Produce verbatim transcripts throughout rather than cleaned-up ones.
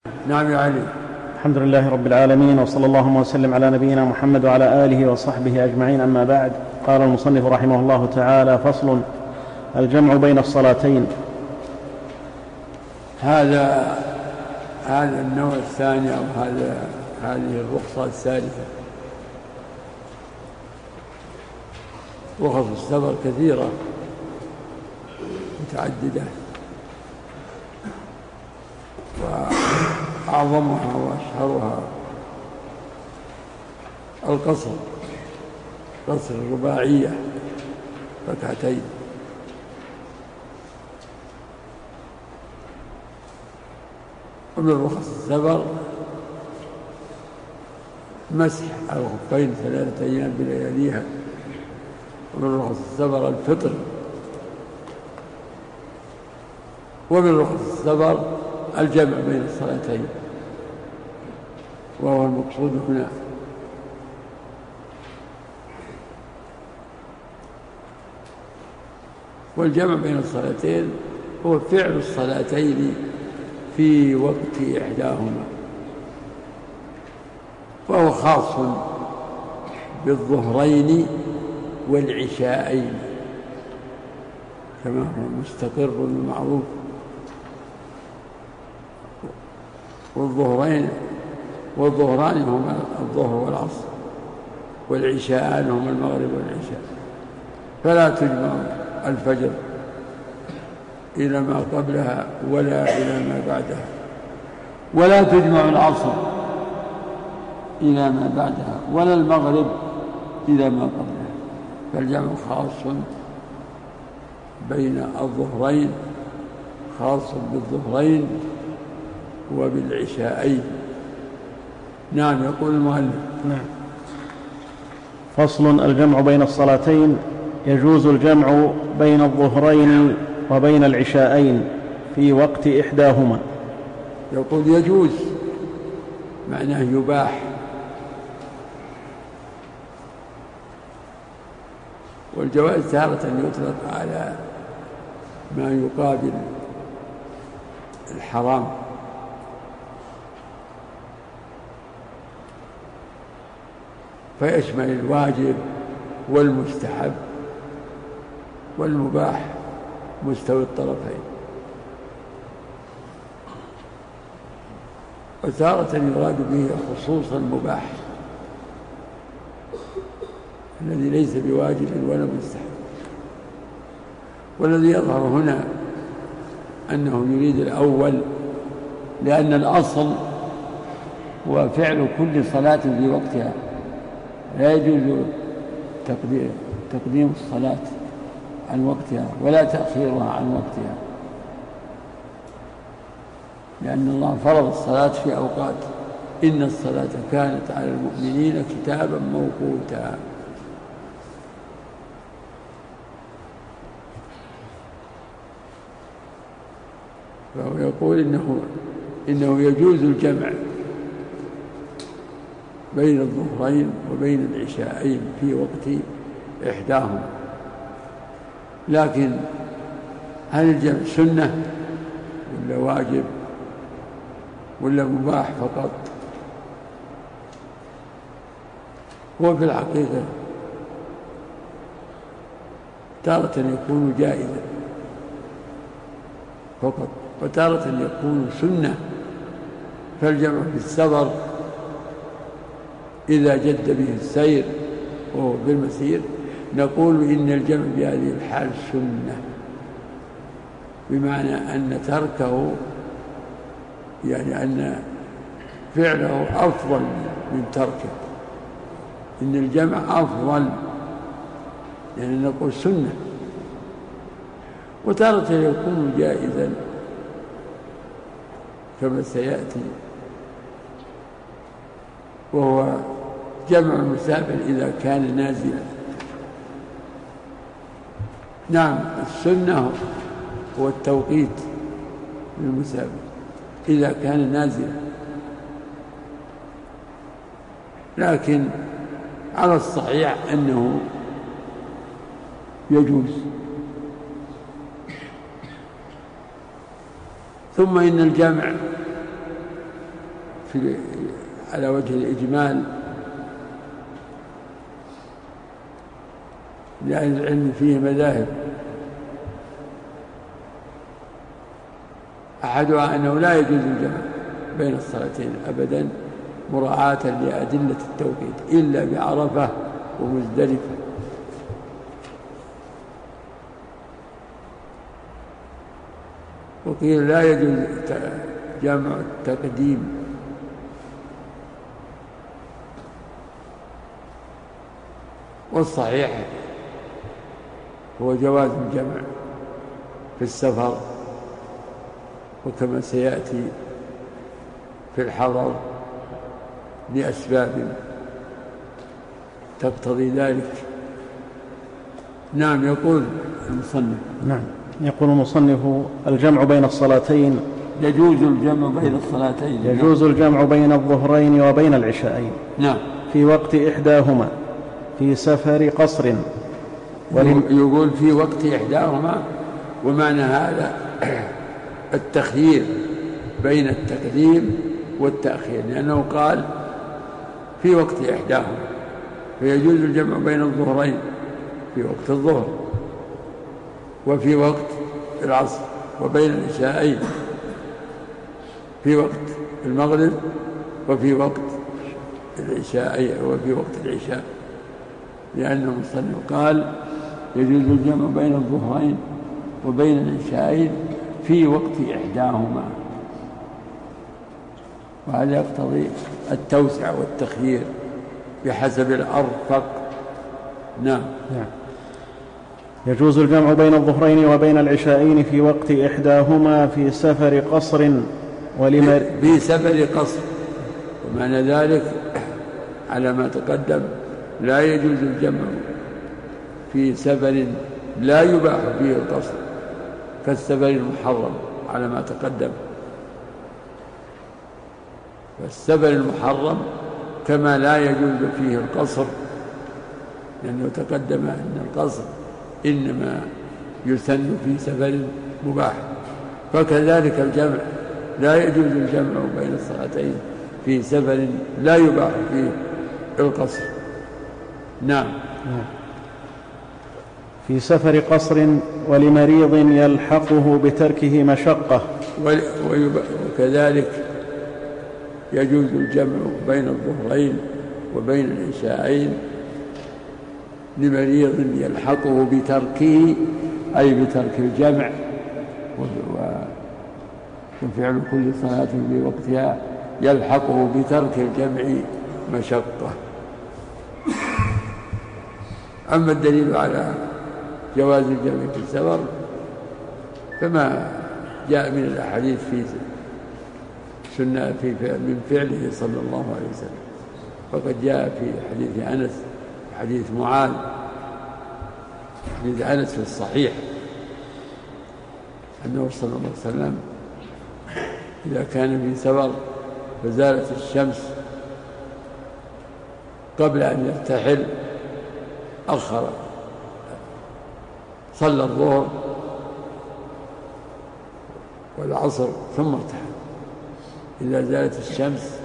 نعم يا علي. الحمد لله رب العالمين، وصلى الله وسلم على نبينا محمد وعلى آله وصحبه أجمعين، أما بعد. قال المصنف رحمه الله تعالى: فصل: الجمع بين الصلاتين. هذا هذا النوع الثاني، أو هذا هذه الرخصة الثالثة. رخص السفر كثيرة متعددة، وأعظمها وأشهرها القصر، قصر الرباعية ركعتين. ومن رخص السفر مسح على الخفين ثلاثة أيام بلياليها. ومن رخص السفر الفطر. ومن رخص السفر الجمع بين الصلاتين، وهو المقصود هنا. والجمع بين الصلاتين هو فعل الصلاتين في وقت إحداهما، وهو خاص بالظهرين والعشاءين كما هو مستقر ومعروف. والظهرين والظهران هما الظهر والعصر، والعشاءان هما المغرب والعشاء. فلا تجمع الفجر إلى ما قبلها ولا إلى ما بعدها، ولا تجمع العصر إلى ما بعدها، ولا المغرب إلى ما قبلها. فالجمع خاص بين الظهرين، خاص بالظهرين وبالعشاءين. نعم. يقول المؤلف: نعم. فصل: الجمع بين الصلاتين. يجوز الجمع بين الظهرين وبين العشاءين في وقت إحداهما. يقول يجوز، معناه يباح. والجواز تارة يطلق على ما يقابل الحرام، فيشمل الواجب والمستحب والمباح مستوي الطرفين. وتارة يراد به خصوص المباح الذي ليس بواجب ولا مستحب. والذي يظهر هنا أنه يريد الأول، لأن الأصل هو فعل كل صلاة في وقتها، لا يجوز تقديم الصلاة عن وقتها ولا تأخيرها عن وقتها، لأن الله فرض الصلاة في أوقات: إن الصلاة كانت على المؤمنين كتابا موقوتا. فهو يقول إنه, إنه يجوز الجمع بين الظهرين وبين العشاءين في وقت إحداهما. لكن هل الجمع سنة ولا واجب ولا مباح فقط؟ هو في الحقيقة تارة يكون جائزا فقط، وتارة يكون سنة. فالجمع في السفر إذا جد به السير وهو بالمسير نقول إن الجمع بهذه الحال سنة، بمعنى أن تركه يعني أن فعله أفضل من تركه، إن الجمع أفضل، يعني نقول سنة. وتارة يكون جائزا كما سيأتي، وهو جمع المسافر إذا كان نازلا. نعم. السنة هو التوقيت للمسافر إذا كان نازلا، لكن على الصحيح أنه يجوز. ثم إن الجمع في على وجه الإجمال لأهل العلم فيه مذاهب، أحدها أنه لا يجوز الجمع بين الصلاتين أبدا مراعاة لأدلة التوقيت إلا بعرفة ومزدلفة. وقيل لا يجوز جمع التقديم، والصحيح هو جواز الجمع في السفر، وكما سيأتي في الحضر لأسباب تقتضي ذلك. نعم. يقول المصنف نعم يقول المصنف: الجمع بين الصلاتين يجوز الجمع بين الصلاتين يجوز الجمع بين الظهرين وبين العشاءين نعم في وقت إحداهما في سفر قصر. يقول في وقت إحداهما، ومعنى هذا التخيير بين التقديم والتأخير، لأنه قال في وقت إحداهما، فيجوز الجمع بين الظهرين في وقت الظهر وفي وقت العصر، وبين العشاءين في وقت المغرب وفي وقت العشاء وفي وقت العشاء، لأن المصنف قال يجوز الجمع بين الظهرين وبين العشاءين في وقت إحداهما، وهذا يقتضي التوسع والتخيير بحسب الأرفق. نعم. نعم. يجوز الجمع بين الظهرين وبين العشاءين في وقت إحداهما في سفر قصر ولمر في سفر قصر، ومعنى ذلك على ما تقدم لا يجوز الجمع في سفر لا يباح فيه القصر كالسفر المحرم على ما تقدم. فالسفر المحرم كما لا يجوز فيه القصر، لأنه تقدم أن القصر إنما يسن في سفر مباح، فكذلك الجمع لا يجوز الجمع بين الصلاتين في سفر لا يباح فيه القصر. نعم. في سفر قصر ولمريض يلحقه بتركه مشقة. وكذلك يجوز الجمع بين الظهرين وبين العشاءين لمريض يلحقه بتركه، أي بترك الجمع وفعل كل صلاة في وقتها يلحقه بترك الجمع مشقة. أما الدليل على جواز الجمع في السفر فما جاء من الأحاديث في سنة في من فعله صلى الله عليه وسلم، فقد جاء في حديث أنس حديث معاذ حديث أنس في الصحيح أنه صلى الله عليه وسلم إذا كان في سفر فزالت الشمس قبل أن يرتحل أخر صلى الظهر والعصر ثم ارتحل. إذا زالت الشمس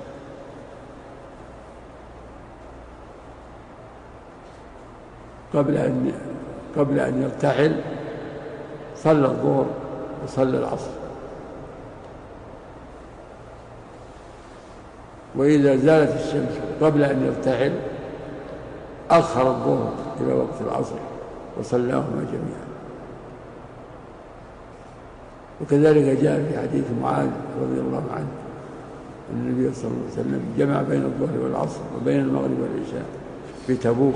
قبل أن قبل أن يرتحل صلى الظهر وصلى العصر، وإذا زالت الشمس قبل أن يرتحل أخر الظهر إلى وقت العصر وصلاهما جميعا. وكذلك جاء في حديث معاذ رضي الله عنه أن النبي صلى الله عليه وسلم جمع بين الظهر والعصر وبين المغرب والعشاء في تبوك.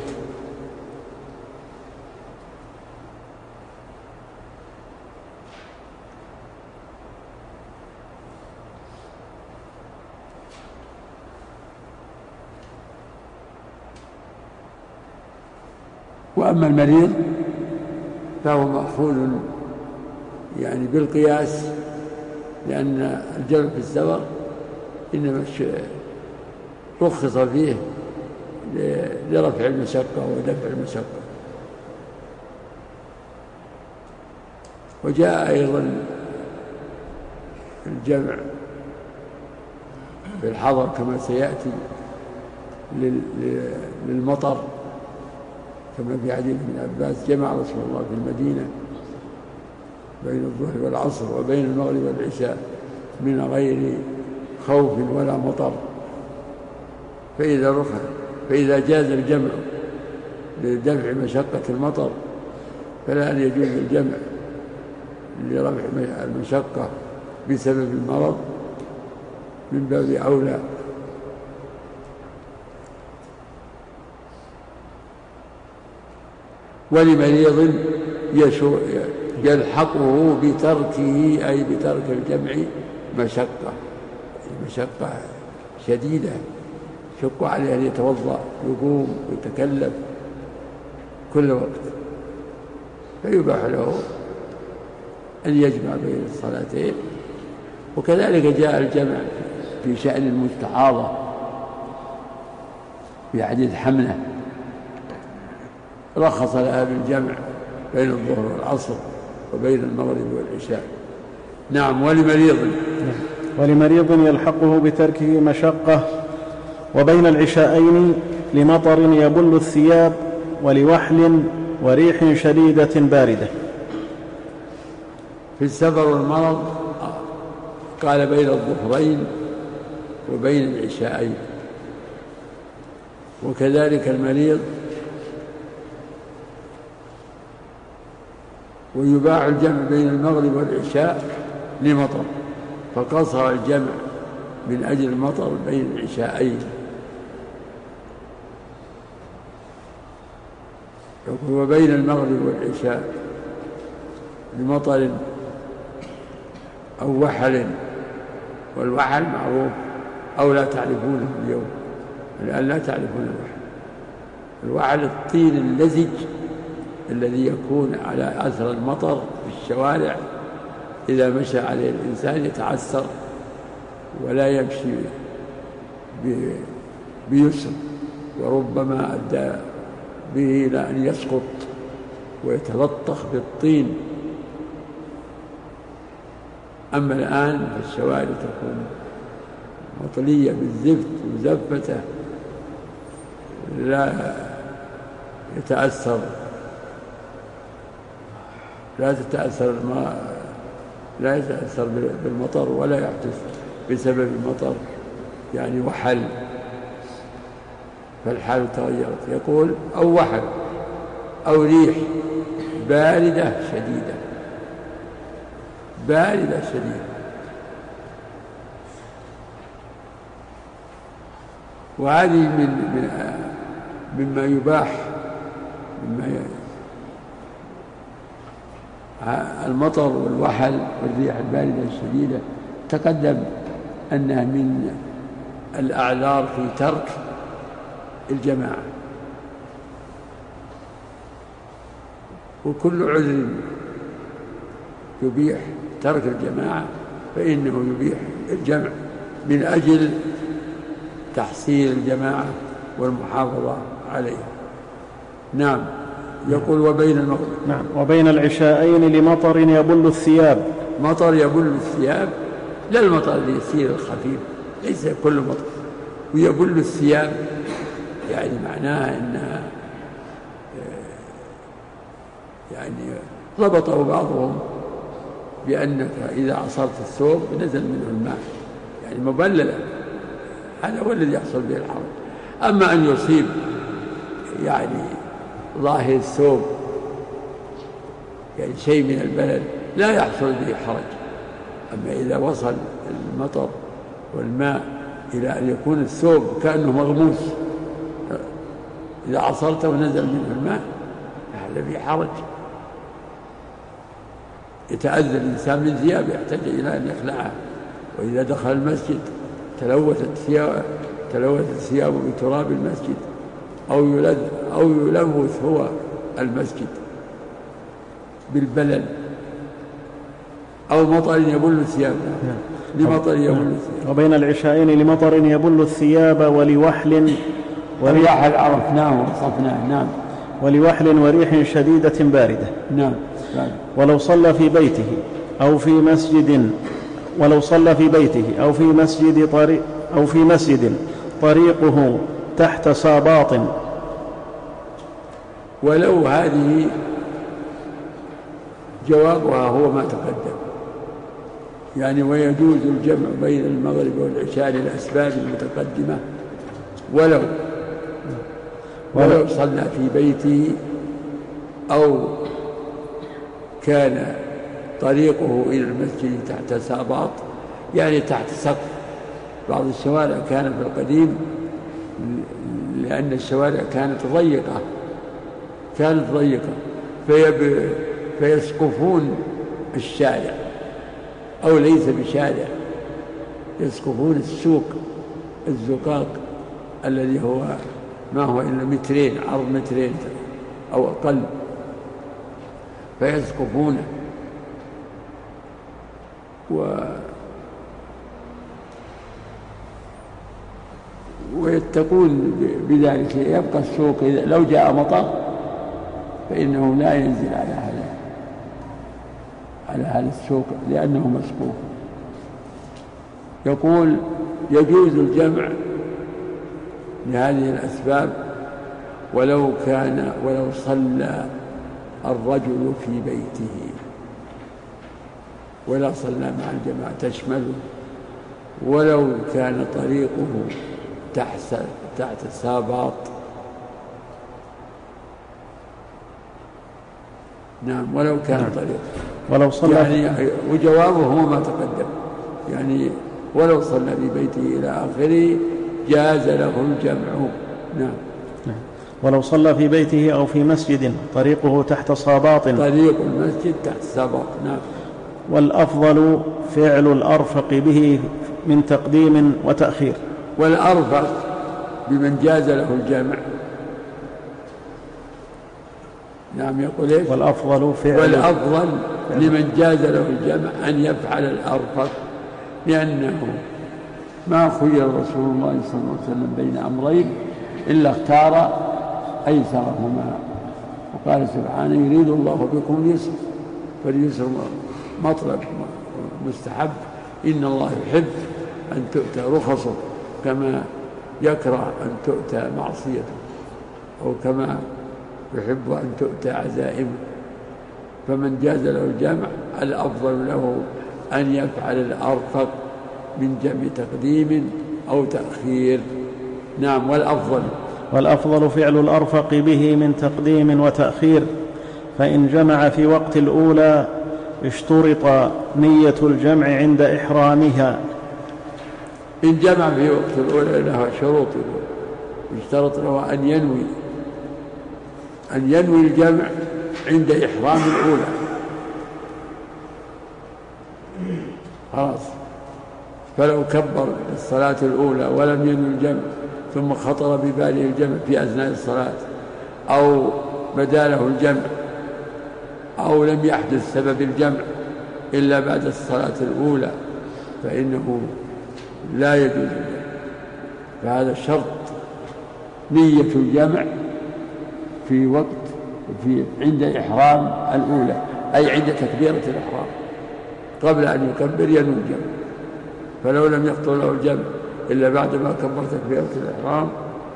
وأما المريض فهو مأخوذ يعني بالقياس، لأن الجمع في السفر إنما رخص فيه لرفع المشقة ودفع المشقة. وجاء أيضا الجمع في الحضر كما سيأتي للمطر، كما في حديث ابن عباس جمع رسول الله في المدينة بين الظهر والعصر وبين المغرب والعشاء من غير خوف ولا مطر. فإذا رخى فإذا جاز الجمع لدفع مشقة المطر فلا أن يجوز الجمع لرفع المشقة بسبب المرض من باب أولى. ولمريض يلحقه بتركه أي بترك الجمع مشقة مشقة شديدة يشق عليه أن يتوضأ يقوم ويتكلف كل وقت، فيباح له أن يجمع بين الصلاتين. وكذلك جاء الجمع في شأن المستحاضة في حديث حمنة رخص لها بالجمع بين الظهر والعصر وبين المغرب والعشاء. نعم. ولمريض ولمريض يلحقه بتركه مشقة وبين العشاءين لمطر يبل الثياب ولوحل وريح شديدة باردة. في السفر والمرض قال بين الظهرين وبين العشاءين. وكذلك المريض ويباح الجمع بين المغرب والعشاء لمطر فقصر الجمع من أجل المطر بين العشاءين. وبين المغرب والعشاء لمطر أو وحل، والوحل معروف أو لا تعرفونه اليوم الآن لا تعرفون الوحل. الوحل الطين اللزج الذي يكون على أثر المطر في الشوارع إذا مشى عليه الإنسان يتعثر ولا يمشي بيسر، وربما أدى به إلى أن يسقط ويتلطخ بالطين. أما الآن فالشوارع تكون مطلية بالزفت مزفتة لا يتأثر لا تتأثر الماء لا يتأثر بالمطر ولا يحدث بسبب المطر يعني وحل، فالحال تغيرت. يقول أو وحل أو ريح باردة شديدة باردة شديدة. وهذه من من مما يباح مما المطر والوحل والريح الباردة الشديدة تقدم أنها من الأعذار في ترك الجماعة، وكل عذر يبيح ترك الجماعة فإنه يبيح الجمع من أجل تحصيل الجماعة والمحافظة عليها. نعم. يقول وبين المغرب نعم وبين العشاءين لمطر يبل الثياب. مطر يبل الثياب لا المطر اليسير الخفيف، ليس كل مطر. ويبل الثياب يعني معناها أنها يعني ضبطه بعضهم بأنك إذا عصرت الثوب نزل منه الماء يعني مبللا، هذا هو الذي يحصل به الحرج. أما أن يصيب يعني ظاهر الثوب يعني شيء من البلل لا يحصل به حرج. أما إذا وصل المطر والماء إلى أن يكون الثوب كأنه مغموس إذا عصرته ونزل منه الماء هذا به حرج، يتأذى الإنسان من ثيابه يحتاج إلى أن يخلعها. وإذا دخل المسجد تلوثت ثيابه تلوثت ثيابه بتراب المسجد أو يلذ أو يلوث هو المسجد بالبلل أو مطر يبل الثياب لمطر يبل الثياب. وبين العشاءين لمطر يبل الثياب ولوحل وريح عرفناه وصفناه. نعم. ولوحل وريح شديدة باردة. نعم. ولو صلى في بيته أو في مسجد ولو صلى في بيته أو في مسجد طريق أو في مسجد طريقه تحت ساباط. ولو هذه جوابها هو ما تقدم، يعني ويجوز الجمع بين المغرب والعشاء للأسباب المتقدمة ولو ولو صلى في بيته أو كان طريقه إلى المسجد تحت ساباط، يعني تحت سقف. بعض الشوارع كانت في القديم لأن الشوارع كانت ضيقة كانت ضيقة فيب... فيسقفون الشارع، أو ليس بشارع، يسقفون السوق الزقاق الذي هو ما هو إلا مترين عرض مترين أو أقل، فيسقفونه و ويتقون بذلك. يبقى السوق إذا لو جاء مطر فإنه لا ينزل على هذا على هذا السوق لأنه مسقوف. يقول يجوز الجمع لهذه الأسباب ولو كان ولو صلى الرجل في بيته، ولا صلى مع الجماعة تشمله، ولو كان طريقه تحت تحت ساباط. نعم ولو كان نعم. طريقه ولو صلى يعني وجوابه هو ما تقدم، يعني ولو صلى في بيته إلى آخره جاز له الجمع. نعم. نعم. ولو صلى في بيته أو في مسجد طريقه تحت ساباط. طريق المسجد تحت ساباط. نعم. والأفضل فعل الأرفق به من تقديم وتأخير. والأرفق بمن جاز له الجمع. نعم. يقول إيش؟ والأفضل فعل والأفضل لمن جاز له الجمع أن يفعل الأرفق، لأنه ما خير رسول الله صلى الله عليه وسلم بين أمرين إلا اختار أيسرهما، وقال سبحانه يريد الله بكم اليسر، فاليسر مطلب مستحب. إن الله يحب أن تؤتى رخصه كما يكره أن تؤتى معصيته، أو كما يحب أن تؤتى عزائمه. فمن جاز له الجمع الأفضل له أن يفعل الأرفق من جمع تقديم أو تأخير. نعم. والأفضل والأفضل فعل الأرفق به من تقديم وتأخير، فإن جمع في وقت الأولى اشترط نية الجمع عند إحرامها. إن جمع في وقت الأولى لها شروط، يشترط له أن ينوي أن ينوي الجمع عند إحرام الأولى. خلاص. فلو كبر الصلاة الأولى ولم ينوي الجمع ثم خطر بباله الجمع في أثناء الصلاة، أو بدا له الجمع، أو لم يحدث سبب الجمع إلا بعد الصلاة الأولى، فإنه لا يجوز الجمع. فهذا شرط نية الجمع في وقت في عند إحرام الأولى، أي عند تكبيرة الإحرام، قبل أن يكبر ينوي الجمع. فلو لم يخطر له الجمع إلا بعد ما كبر تكبيرة الإحرام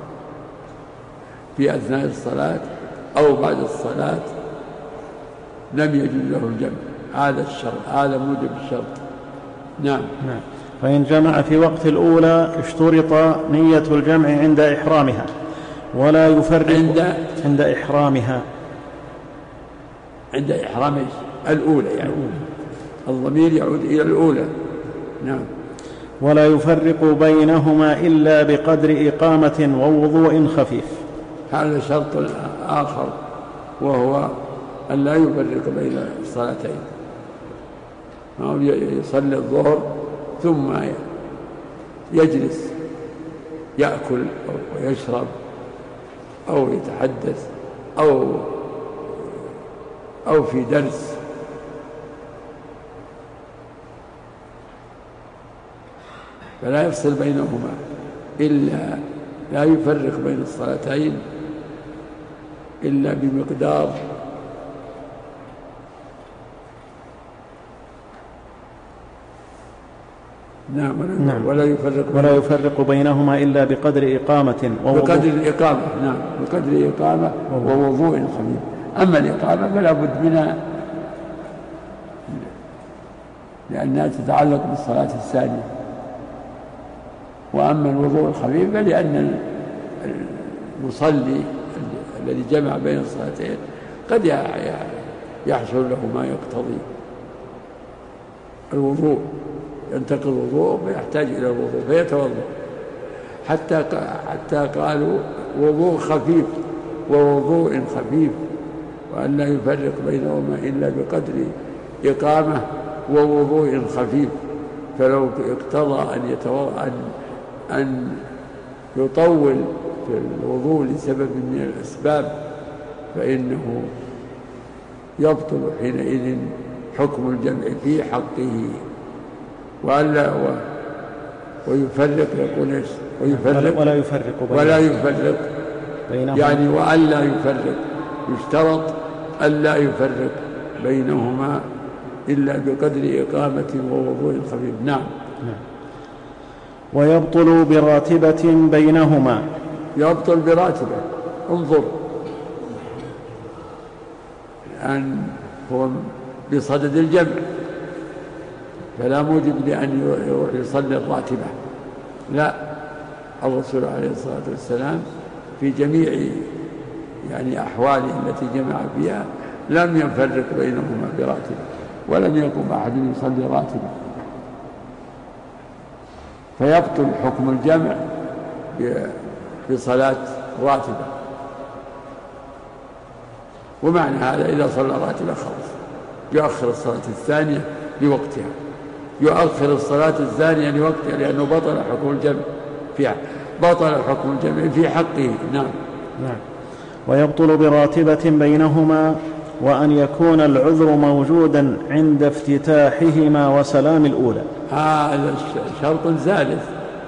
في أثناء الصلاة أو بعد الصلاة لم يجوز له الجمع. هذا الشرط، هذا موجب الشرط. نعم. نعم. فإن جمع في وقت الأولى اشترط نية الجمع عند إحرامها، ولا يفرق عند عند إحرامها عند إحرام الأولى، يعني الضمير يعود إلى الأولى. نعم. ولا يفرق بينهما إلا بقدر إقامة ووضوء خفيف. هذا شرط آخر، وهو أن لا يفرق بين الصلاتين. يصلي الظهر ثم يجلس يأكل ويشرب أو يتحدث أو أو في درس، فلا يفصل بينهما إلا لا يفرق بين الصلاتين إلا بمقدار نعم. نعم. ولا يفرق ولا يفرق بينهما إلا بقدر إقامة بقدر الإقامة. نعم، بقدر إقامة ووضوء خفيف. أما الإقامة فلا بد منها لأنها تتعلق بالصلاة الثانية، وأما الوضوء الخفيف فلأن المصلي الذي جمع بين الصلاتين قد يحصل له ما يقتضي الوضوء، ينتقل الوضوء فيحتاج إلى الوضوء فيتوضأ، حتى حتى قالوا وضوء خفيف ووضوء خفيف، وأن لا يفرق بينهما إلا بقدر إقامة ووضوء خفيف. فلو اقتضى أن يتوضأ أن أن يطول في الوضوء لسبب من الأسباب فإنه يبطل حينئذ حكم الجمع في حقه. وألا ويفرق يقول ايش؟ ويفرق ولا يفرق ولا يفرق بينهما، يعني وألا يفرق، يشترط ألا يفرق بينهما إلا بقدر إقامة ووضوء خفيف. نعم. نعم. ويبطل براتبة بينهما. يبطل براتبة. انظر الآن هو بصدد الجمع فلا موجب لأن يروح يصلي الراتبة، لا، الرسول عليه الصلاة والسلام في جميع يعني أحواله التي جمع فيها لم يفرق بينهما براتبة، ولم يقم أحد يصلي راتبة، فيبطل حكم الجمع بصلاة راتبة. ومعنى هذا إذا صلى راتبة خلص يؤخر الصلاة الثانية لوقتها، يؤخر الصلاة الثانية لوقتها لأنه بطل حكم الجمع فيها، بطل حكم الجمع في حقه. نعم. نعم. ويبطل براتبة بينهما وأن يكون العذر موجودا عند افتتاحهما وسلام الأولى. هذا شرط ثالث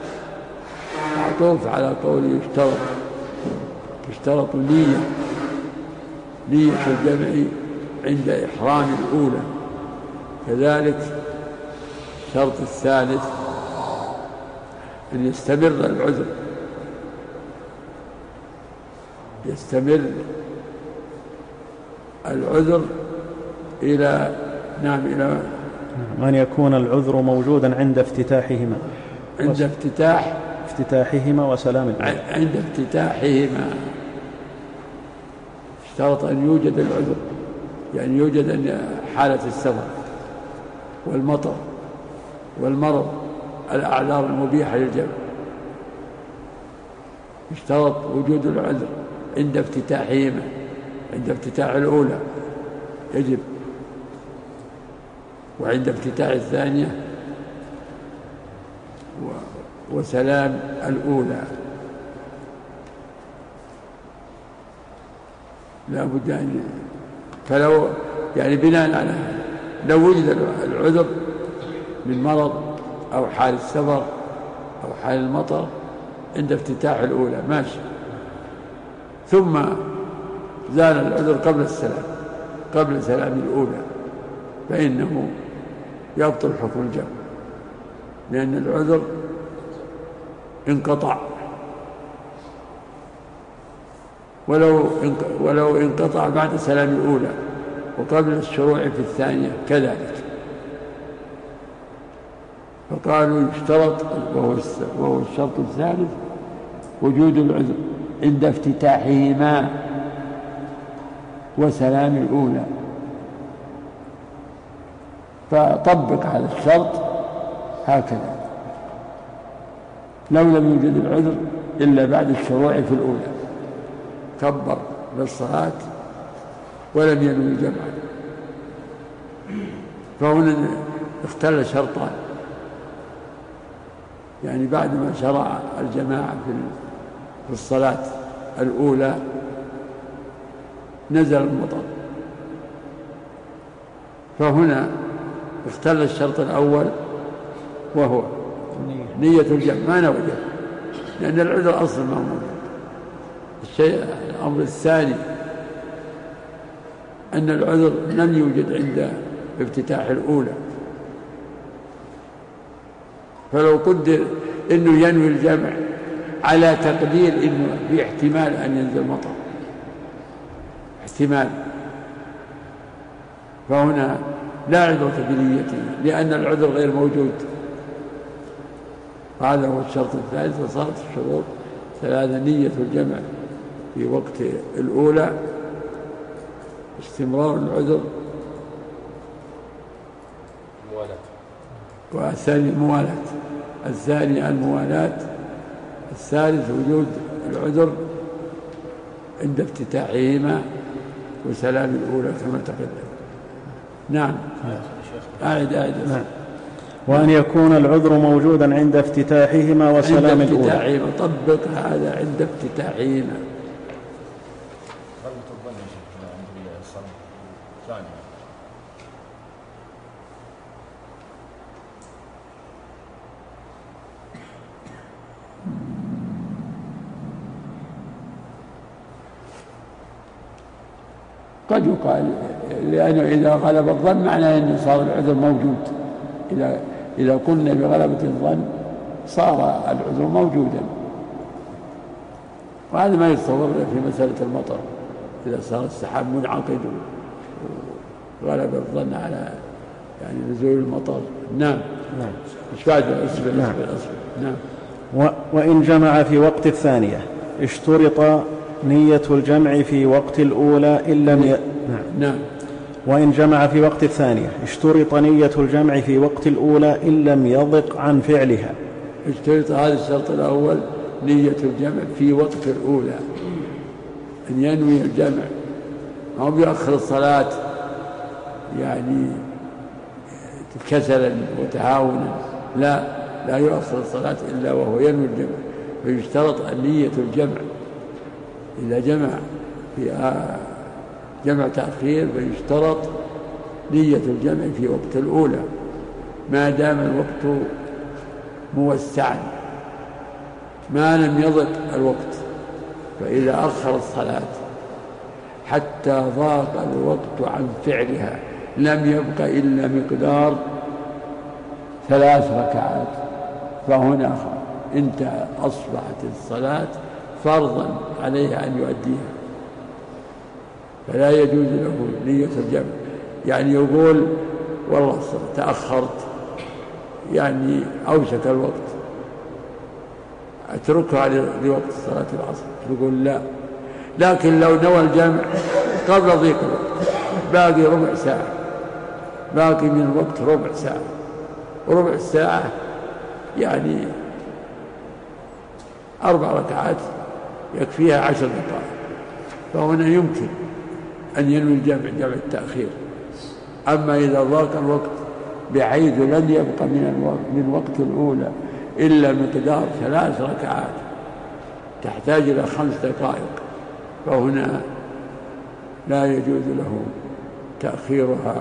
معطوف على قول يشترط، يشترط نية، نية الجمع عند إحرام الأولى. كذلك الشرط الثالث أن يستمر العذر، يستمر العذر إلى نعم إلى وأن يكون العذر موجودا عند افتتاحهما، عند افتتاح افتتاحهما وسلام الأولى. عند افتتاحهما اشترط أن يوجد العذر، يعني يوجد أن حالة السفر والمطر والمرض الأعذار المبيحة للجمع، اشترط وجود العذر عند افتتاحهما، عند افتتاح الأولى يجب، وعند افتتاح الثانية وسلام الأولى لا بد أن، فلو يعني بناء على هذا لو وجد العذر من مرض أو حال السفر أو حال المطر عند افتتاح الأولى ماشي، ثم زال العذر قبل السلام، قبل سلام الأولى، فإنه يبطل حكم الجمع، لأن العذر انقطع، ولو ولو انقطع بعد سلام الأولى وقبل الشروع في الثانية كذلك. فقالوا يشترط وهو الشرط الثالث وجود العذر عند افتتاحهما وسلام الأولى، فطبق هذا الشرط هكذا، لو لم يوجد العذر إلا بعد الشروع في الأولى كبر للصلاة ولم ينوي الجمع، فهنا اختل شرطان، يعني بعد ما شرع الجماعة في الصلاة الأولى نزل المطر، فهنا اختل الشرط الأول وهو نية الجمع، ما نوى الجمع لأن العذر أصلا ما موجود. الشيء الأمر الثاني أن العذر لم يوجد عند افتتاح الأولى، فلو قدر إنه ينوي الجمع على تقدير إنه في احتمال أن ينزل مطر، احتمال، فهنا لا عذر بنيته لأن العذر غير موجود. هذا هو الشرط الثالث. وصارت الشروط ثلاثة: نية الجمع في وقت الأولى، استمرار العذر، والثاني الموالاة، الثاني الموالاة، الثالث وجود العذر عند افتتاحهما وسلام الأولى كما تقدم. نعم. أعد أعد نعم. وأن يكون العذر موجودا عند افتتاحهما وسلام عند الأولى. افتتاحهما. طبق هذا عند افتتاحهما. قد يقال لأنه إذا غلب الظن معناه أنه صار العذر موجود. إذا إذا قلنا بغلبة الظن صار العذر موجودا، وهذا ما يتصور في مسألة المطر. إذا صار السحاب منعقد وغلب الظن على يعني نزول المطر. نعم. نعم. مش بعد الأسفل. نعم. نعم. و... وإن جمع في وقت الثانية اشترط نية الجمع في وقت الأولى إن لم ي... نعم. نعم. وإن جمع في وقت الثانية اشترط نية الجمع في وقت الأولى إن لم يضق عن فعلها. اشترط هذا الشرط الأول نية الجمع في وقت الأولى، أن ينوي الجمع، ما بيأخر الصلاة يعني كسلا وتهاونا، لا لا يؤخر الصلاة إلا وهو ينوي الجمع. فيشترط نية الجمع. إذا جمع في جمع تأخير فيشترط نية الجمع في وقت الأولى ما دام الوقت موسعا، ما لم يضق الوقت. فإذا أخر الصلاة حتى ضاق الوقت عن فعلها لم يبق إلا مقدار ثلاث ركعات، فهنا انت أصبحت الصلاة فرضا عليه أن يؤديها، فلا يجوز له نية الجمع. يعني يقول والله تأخرت يعني أوشك الوقت أتركها لوقت صلاة العصر، يقول لا. لكن لو نوى الجمع قبل ضيق الوقت، باقي ربع ساعة، باقي من الوقت ربع ساعة، وربع ساعة يعني أربع ركعات يكفيها عشر دقائق، فهنا يمكن أن ينوي الجمع جمع التأخير. أما إذا ضاق الوقت بحيث لن يبقى من الوقت من وقت الأولى إلا مقدار ثلاث ركعات تحتاج إلى خمس دقائق، فهنا لا يجوز له تأخيرها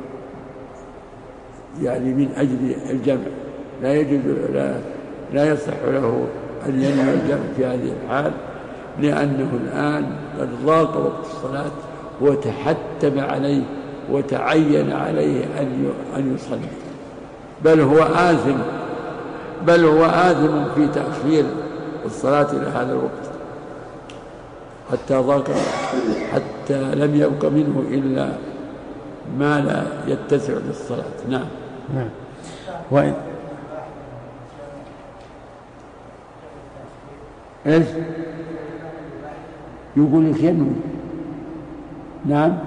يعني من أجل الجمع. لا يجوز لا, لا يصح له أن ينوي الجمع في هذه الحال، لأنه الآن قد ضاق وقت الصلاة وتحتم عليه وتعين عليه أن يصلي، بل هو آثم بل هو آثم في تأخير الصلاة إلى هذا الوقت حتى ضاق، حتى لم يبق منه إلا ما لا يتسع للصلاة. نعم. نعم. وإن إيش يقول لك ينوي؟ نعم.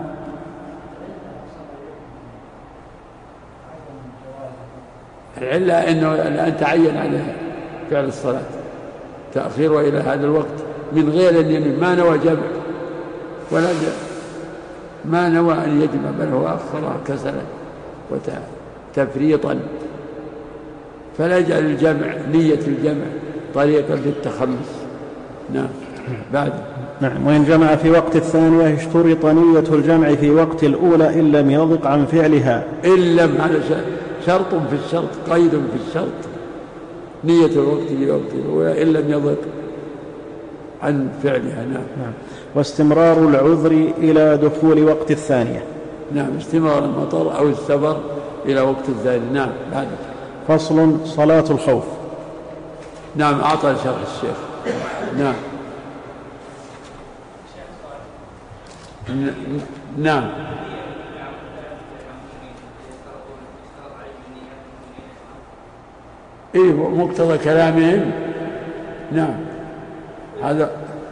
العلة أنه الآن تعين عليه فعل الصلاة تأخيره إلى هذا الوقت من غير أن ينوي، ما نوى جمع ولا ما نوى أن يجمع، بل هو أخرها كسلا وتفريطا، فلا يجعل الجمع نية الجمع طريقا للتخلص. نعم. بعد. نعم. وإن جمع في وقت الثانية اشترط نية الجمع في وقت الأولى إن لم يضق عن فعلها. إن لم، هذا شرط في الشرط، قيد في الشرط، نية الوقت في وقت الأولى إن لم يضق عن فعلها. نعم. نعم. واستمرار العذر إلى دخول وقت الثانية. نعم. استمرار المطر أو السفر إلى وقت الثاني. نعم. بعد. فصل. صلاة الخوف. نعم، أعطى شرح الشيخ. نعم نعم إيه مقتضى كلامهم. نعم هذا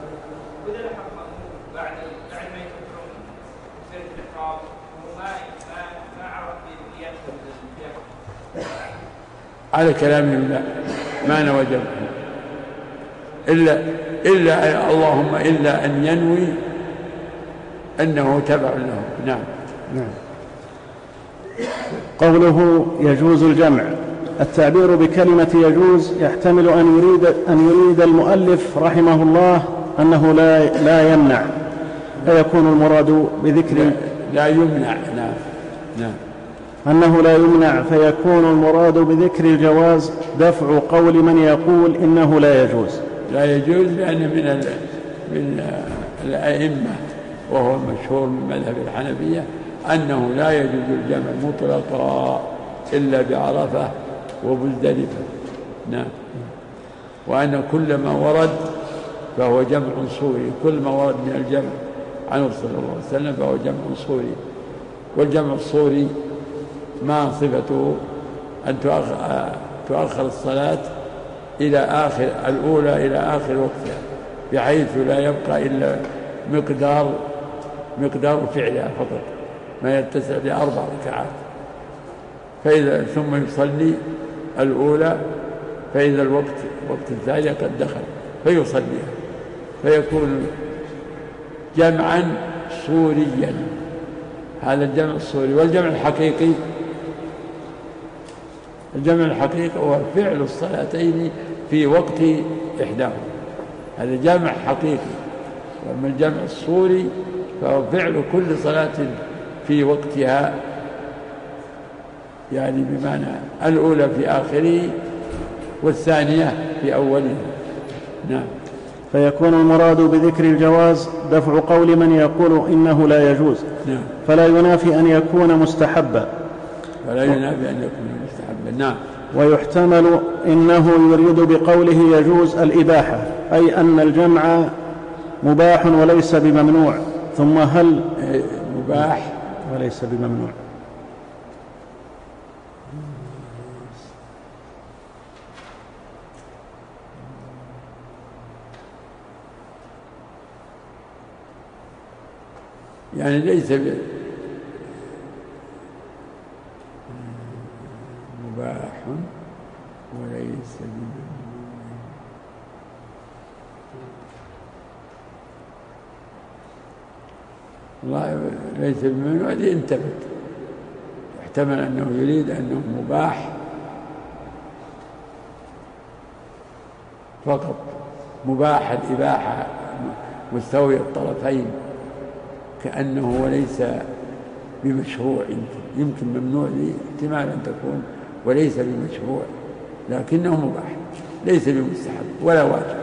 على كلامهم لا، ما نوى جمعه إلا إلا اللهم إلا أن ينوي أنه تبع له. نعم نعم. قوله يجوز الجمع، التعبير بكلمة يجوز يحتمل أن يريد أن يريد المؤلف رحمه الله أنه لا لا يمنع، فيكون المراد بذكر لا, لا يمنع. نعم نعم أنه لا يمنع فيكون المراد بذكر الجواز دفع قول من يقول إنه لا يجوز. لا يجوز لأن من من الأئمة وهو المشهور من مذهب الحنفية أنه لا يجوز الجمع مطلقا إلا بعرفة ومزدلفة. نعم. وأن كل ما ورد فهو جمع صوري، كل ما ورد من الجمع عنه صلى الله عليه وسلم فهو جمع صوري. والجمع الصوري ما صفته أن تؤخر الصلاة إلى آخر الأولى إلى آخر وقتها، بحيث لا يبقى إلا مقدار مقدار فعلها فقط، ما يتسع لأربع ركعات. فإذا ثم يصلي الأولى، فإذا الوقت وقت الثانية قد دخل فيصليها، فيكون جمعا صوريا. هذا الجمع الصوري. والجمع الحقيقي، الجمع الحقيقي هو فعل الصلاتين في وقت إحداهما، هذا جمع حقيقي. وأما الجمع الصوري فهو فعل كل صلاة في وقتها، يعني بمعنى الأولى في آخره والثانية في أوله. نعم. فيكون المراد بذكر الجواز دفع قول من يقول إنه لا يجوز. نعم. فلا ينافي أن يكون مستحبا. فلا ينافي أن يكون مستحبا. نعم. ويحتمل إنه يريد بقوله يجوز الإباحة، أي أن الجمع مباح وليس بممنوع. ثم هل مباح وليس بممنوع. يعني ليس مباح وليس بممنوع. الله ليس بممنوع هذه انتبت، يحتمل أنه يريد أنه مباح فقط، مباح الإباحة مستوي الطرفين، كأنه وليس بمشروع. يمكن, يمكن ممنوع لي احتمال أن تكون وليس بمشروع، لكنه مباح، ليس بمستحب ولا واجب،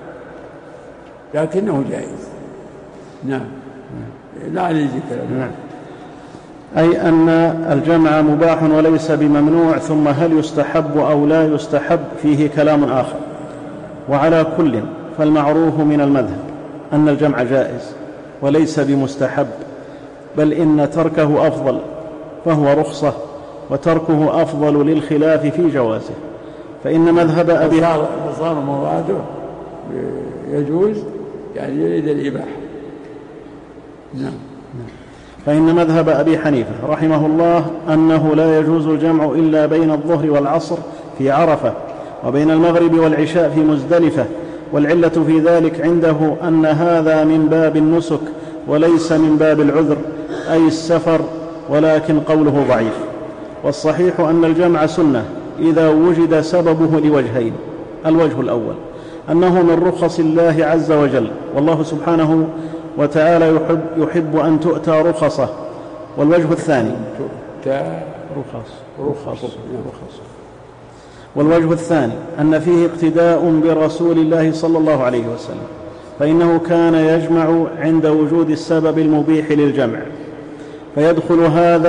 لكنه جائز. نعم. لا عليه كلام. نعم. أي أن الجمع مباح وليس بممنوع. ثم هل يستحب أو لا يستحب فيه كلام آخر. وعلى كل فالمعروف من المذهب أن الجمع جائز وليس بمستحب، بل إن تركه أفضل، فهو رخصة، وتركه أفضل للخلاف في جوازه. فإن مذهب أبي صار مراده يجوز يعني يريد الإباحة. نعم. فإن مذهب أبي حنيفة رحمه الله أنه لا يجوز الجمع إلا بين الظهر والعصر في عرفة، وبين المغرب والعشاء في مزدلفة. والعلة في ذلك عنده أن هذا من باب النسك وليس من باب العذر، أي السفر، ولكن قوله ضعيف. والصحيح أن الجمع سنة إذا وجد سببه لوجهين. الوجه الأول أنه من رخص الله عز وجل، والله سبحانه وتعالى يحب, يحب أن تؤتى رخصه. والوجه الثاني تؤتى رخص رخص رخص والوجه الثاني أن فيه اقتداء برسول الله صلى الله عليه وسلم، فإنه كان يجمع عند وجود السبب المبيح للجمع، فيدخل هذا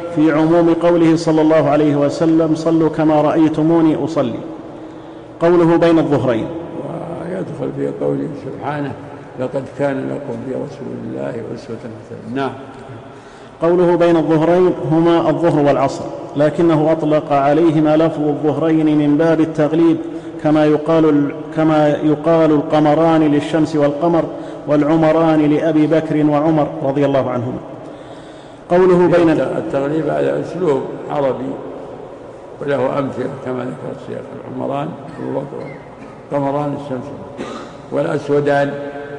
في عموم قوله صلى الله عليه وسلم صلوا كما رأيتموني أصلي. قوله بين الظهرين، ويدخل في قوله سبحانه لقد كان لكم في رسول الله أسوة حسنة. نعم. قوله بين الظهرين هما الظهر والعصر، لكنه أطلق عليهما لفظ الظهرين من باب التغليب، كما يقال, كما يقال القمران للشمس والقمر والعمران لأبي بكر وعمر رضي الله عنهم. قوله بين التغليب على أسلوب عربي وله أمثلة كما ذكر الشيخ. العمران أبو بكر، قمران الشمس، والأسودان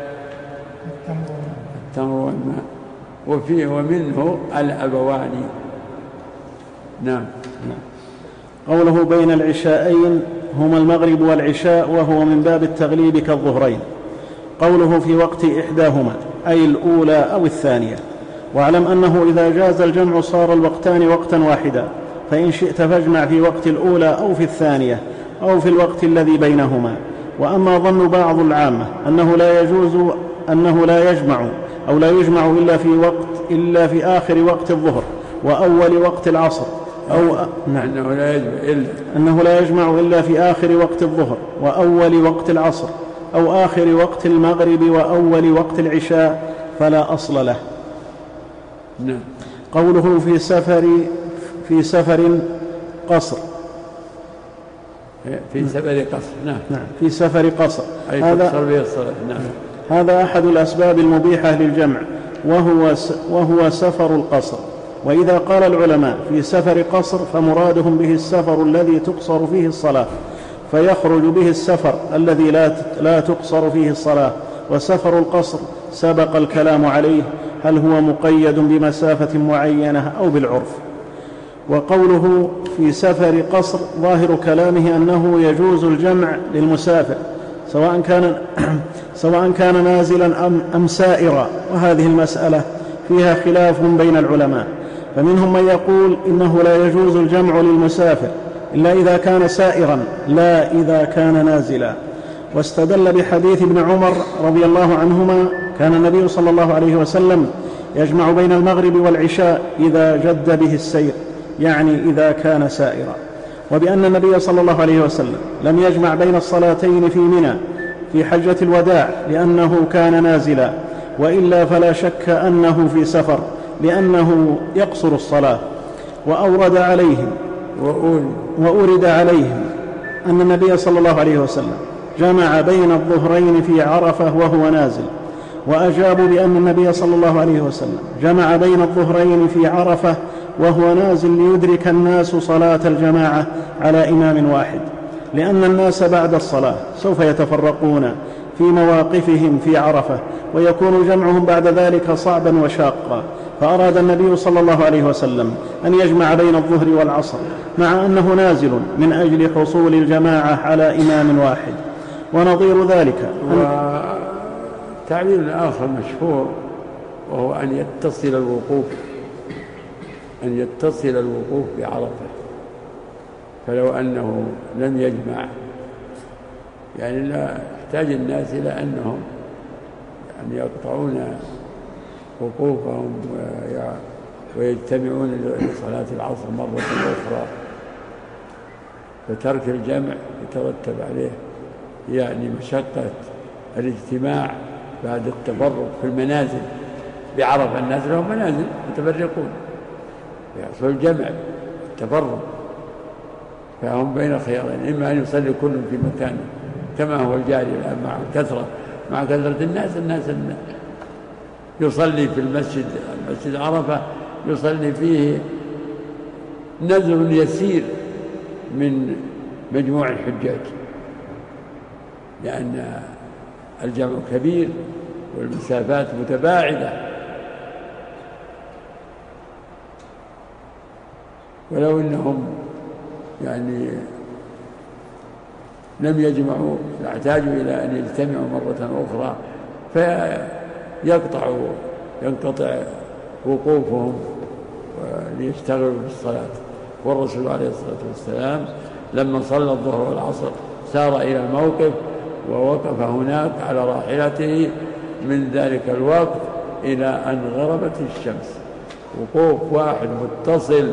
التمر والماء، وفيه ومنه الأبوان. نعم. قوله بين العشاءين هما المغرب والعشاء، وهو من باب التغليب كالظهرين. قوله في وقت إحداهما أي الأولى أو الثانية. واعلم أنه إذا جاز الجمع صار الوقتان وقتا واحدا، فإن شئت فاجمع في وقت الأولى أو في الثانية أو في الوقت الذي بينهما. وأما ظن بعض العامة أنه لا يجوز أنه لا يجمع أو لا يجمع إلا في وقت إلا في آخر وقت الظهر وأول وقت العصر، أو نعم أنه لا يجمع إلا أنه لا يجمع إلا في آخر وقت الظهر وأول وقت العصر أو آخر وقت المغرب وأول وقت العشاء فلا أصل له. نعم. قوله في سفر في سفر قصر في سفر قصر. نعم. نعم في سفر قصر، هذا نعم. هذا أحد الأسباب المبيحة للجمع، وهو وهو سفر القصر. وإذا قال العلماء في سفر قصر فمرادهم به السفر الذي تقصر فيه الصلاة، فيخرج به السفر الذي لا لا تقصر فيه الصلاة. وسفر القصر سبق الكلام عليه، هل هو مقيد بمسافة معينة أو بالعرف. وقوله في سفر قصر ظاهر كلامه أنه يجوز الجمع للمسافر سواء كان سواء كان نازلا أم, أم سائرا، وهذه المسألة فيها خلاف بين العلماء، فمنهم من يقول إنه لا يجوز الجمع للمسافر إلا إذا كان سائرا لا إذا كان نازلا، واستدل بحديث ابن عمر رضي الله عنهما كان النبي صلى الله عليه وسلم يجمع بين المغرب والعشاء إذا جد به السير، يعني إذا كان سائرا، وبأن النبي صلى الله عليه وسلم لم يجمع بين الصلاتين في منى في حجة الوداع لأنه كان نازلا، وإلا فلا شك أنه في سفر لأنه يقصر الصلاة. وأورد عليهم وأورد عليهم أن النبي صلى الله عليه وسلم جمع بين الظهرين في عرفة وهو نازل، وأجابوا بأن النبي صلى الله عليه وسلم جمع بين الظهرين في عرفة وهو نازل ليدرك الناس صلاة الجماعة على إمام واحد، لأن الناس بعد الصلاة سوف يتفرقون في مواقفهم في عرفة، ويكون جمعهم بعد ذلك صعبا وشاقا، فأراد النبي صلى الله عليه وسلم أن يجمع بين الظهر والعصر مع أنه نازل من أجل حصول الجماعة على إمام واحد. ونظير ذلك تعليل آخر مشهور، وهو أن يتصل الوقوف أن يتصل الوقوف بعرفة، فلو أنه لم يجمع يعني لا يحتاج الناس إلى أنهم يعني يقطعون وقوفهم ويجتمعون لصلاة العصر مرة أخرى، فترك الجمع يترتب عليه يعني مشقة الاجتماع بعد التفرق في المنازل بعرفة. الناس لهم منازل متفرقون، يحصل الجمع التفرق، فهم بين خيارين، إما أن يصلي كل في مكانه كما هو الجاري الآن مع كثرة مع كثرة الناس الناس يصلي في المسجد المسجد عرفة يصلي فيه نذر يسير من مجموع الحجاج، لأن الجمع كبير والمسافات متباعدة، ولو إنهم يعني لم يجمعوا يحتاجوا إلى أن يجتمعوا مرة أخرى فيقطعوا ينقطع وقوفهم ليشتغلوا بالصلاة. والرسول عليه الصلاة والسلام لما صلى الظهر والعصر سار إلى الموقف ووقف هناك على راحلته من ذلك الوقت إلى أن غربت الشمس، وقوف واحد متصل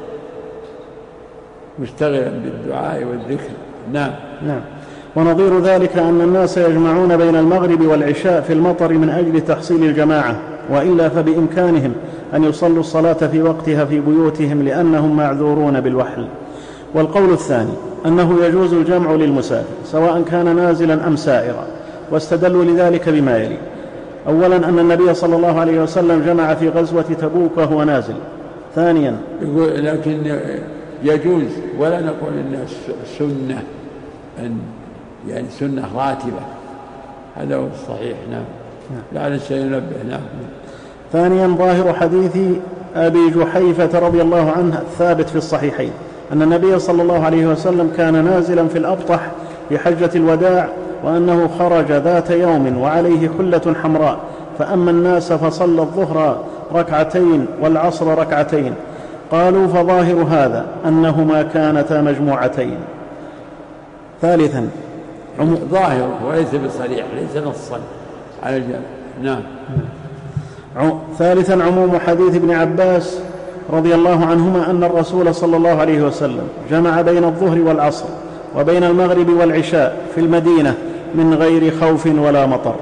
مشتغلا بالدعاء والذكر. نعم. نعم. ونظير ذلك أن الناس يجمعون بين المغرب والعشاء في المطر من أجل تحصيل الجماعة، وإلا فبإمكانهم أن يصلوا الصلاة في وقتها في بيوتهم لأنهم معذورون بالوحل. والقول الثاني أنه يجوز الجمع للمسافر سواء كان نازلا أم سائرا، واستدلوا لذلك بما يلي: أولا أن النبي صلى الله عليه وسلم جمع في غزوة تبوك وهو نازل. ثانيا لكن يجوز، ولا نقول إنها سنة، أن يعني سنة راتبة، هذا هو الصحيح. نعم. لعل سينبه. نعم. ثانيا ظاهر حديث أبي جحيفة رضي الله عنه الثابت في الصحيحين أن النبي صلى الله عليه وسلم كان نازلا في الأبطح في حجة الوداع، وأنه خرج ذات يوم وعليه حلة حمراء، فأما الناس فصلى الظهر ركعتين والعصر ركعتين. قالوا فظاهر هذا أنهما كانتا مجموعتين. ثالثا عم... ظاهر وليس بصريح، ليس نصا على الجمع. نعم. عم... ثالثا عموم حديث ابن عباس رضي الله عنهما أن الرسول صلى الله عليه وسلم جمع بين الظهر والعصر وبين المغرب والعشاء في المدينة من غير خوف ولا مطر.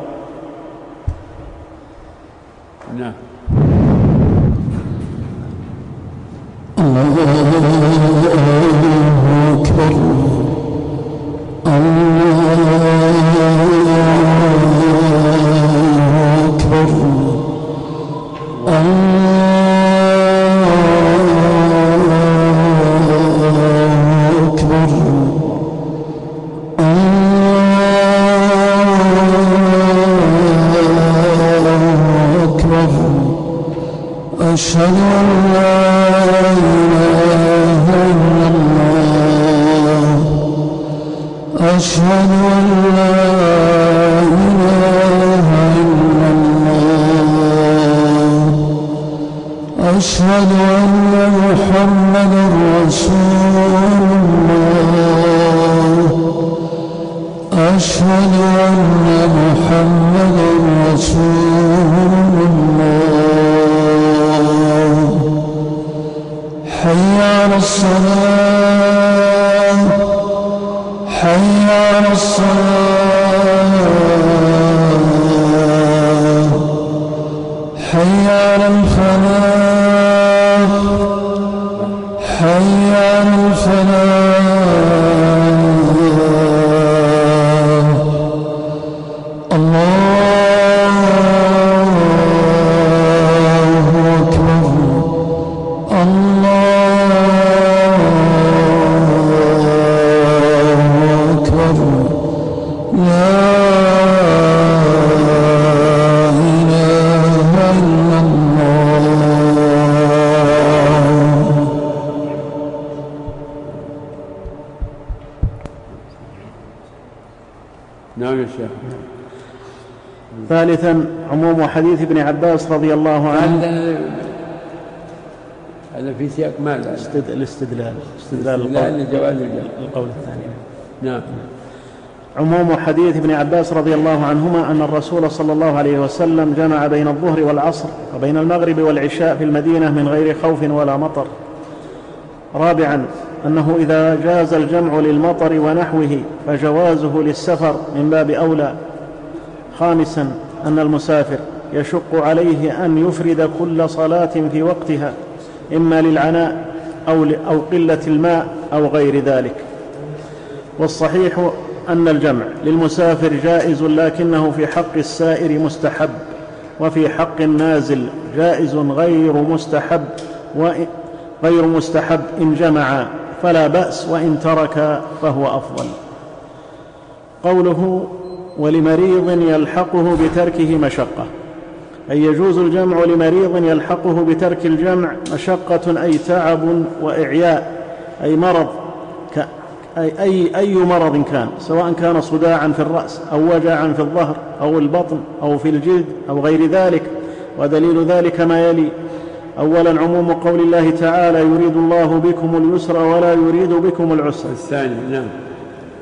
نعم. الله أكبر. الله أكبر. أشهد أن لا إله إلا الله. أشهد أن لا إله إلا الله. أشهد أن محمدا رسول الله. أشهد أن محمدا رسول الله. حي على الصلاة. حي على الصلاة. حي على الفلاح. حي على الفلاح. الله أكبر. الله أكبر. لا إله إلا الله. نعم يا شيخ. ثالثا عموم حديث ابن عباس رضي الله عنه. هذا في سياق ماذا؟ الاستدلال استدلال لجواز القول الثاني. نعم. عموم حديث ابن عباس رضي الله عنهما أن الرسول صلى الله عليه وسلم جمع بين الظهر والعصر وبين المغرب والعشاء في المدينة من غير خوف ولا مطر. رابعا أنه إذا جاز الجمع للمطر ونحوه فجوازه للسفر من باب أولى. خامسا أن المسافر يشق عليه أن يفرد كل صلاة في وقتها، إما للعناء أو, أو قلة الماء أو غير ذلك. والصحيح أن الجمع للمسافر جائز، لكنه في حق السائر مستحب، وفي حق النازل جائز غير مستحب غير مستحب إن جمع فلا بأس، وإن ترك فهو أفضل. قوله ولمريض يلحقه بتركه مشقة، أي يجوز الجمع لمريض يلحقه بترك الجمع مشقة، أي تعب وإعياء، أي مرض ك... أي, أي, أي مرض كان، سواء كان صداعا في الرأس أو وجعا في الظهر أو البطن أو في الجلد أو غير ذلك. ودليل ذلك ما يلي: أولا عموم قول الله تعالى يريد الله بكم اليسر ولا يريد بكم العسر. الثاني. نعم.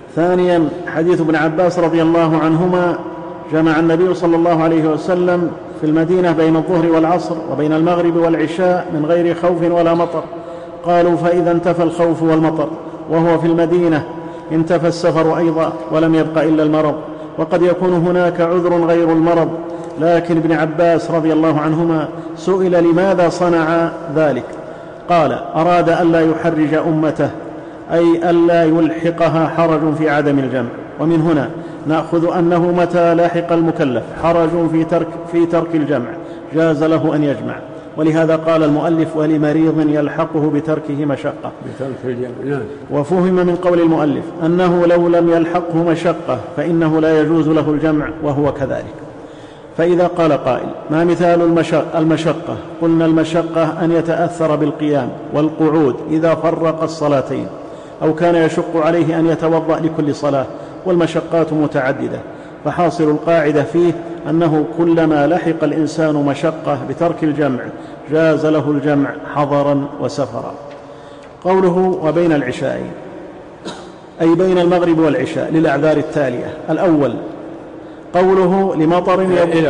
ثانيا حديث ابن عباس رضي الله عنهما: جمع النبي صلى الله عليه وسلم في المدينة بين الظهر والعصر وبين المغرب والعشاء من غير خوف ولا مطر. قالوا فإذا انتفى الخوف والمطر وهو في المدينة انتفى السفر أيضا ولم يبق إلا المرض، وقد يكون هناك عذر غير المرض. لكن ابن عباس رضي الله عنهما سئل لماذا صنع ذلك، قال أراد ألا يحرج أمته، أي ألا يلحقها حرج في عدم الجمع. ومن هنا نأخذ أنه متى لاحق المكلف حرج في ترك, في ترك الجمع جاز له أن يجمع. ولهذا قال المؤلف ولمريض يلحقه بتركه مشقة. وفهم من قول المؤلف أنه لو لم يلحقه مشقة فإنه لا يجوز له الجمع، وهو كذلك. فإذا قال قائل ما مثال المشقة؟ قلنا المشقة أن يتأثر بالقيام والقعود إذا فرق الصلاتين، أو كان يشق عليه أن يتوضأ لكل صلاة، والمشقات متعددة. فحاصل القاعدة فيه أنه كلما لحق الإنسان مشقة بترك الجمع جاز له الجمع حضرا وسفرا. قوله وبين العشاءين أي بين المغرب والعشاء للأعذار التالية: الأول قوله لمطر يبقى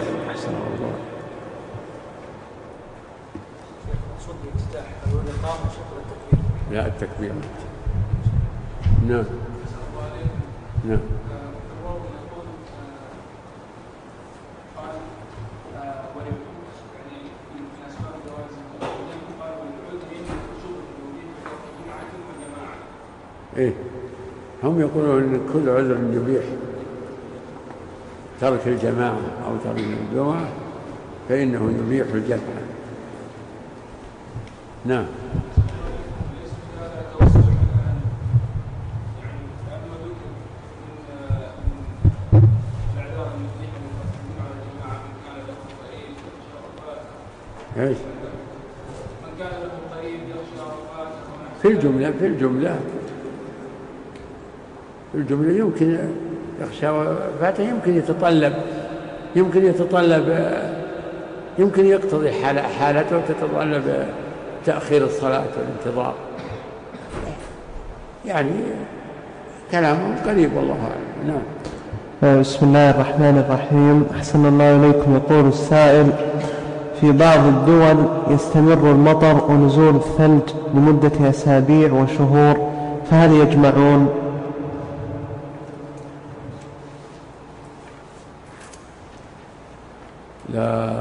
لا التكبير. نعم نعم. إيه هم يقولون أن كل عذر يبيح ترك الجماعة أو ترك الجماعة فإنه يبيح الجمع. نعم. ايش؟ في الجملة في الجملة في الجملة يمكن يخشى وفاته، يمكن يتطلب يمكن يتطلب يمكن يقتضي حالته وتتطلب تأخير الصلاة والانتظار، يعني كلامه قريب والله أعلم. نعم. بسم الله الرحمن الرحيم. أحسن الله إليكم. يقول السائل: في بعض الدول يستمر المطر ونزول الثلج لمدة أسابيع وشهور، فهل يجمعون؟ لا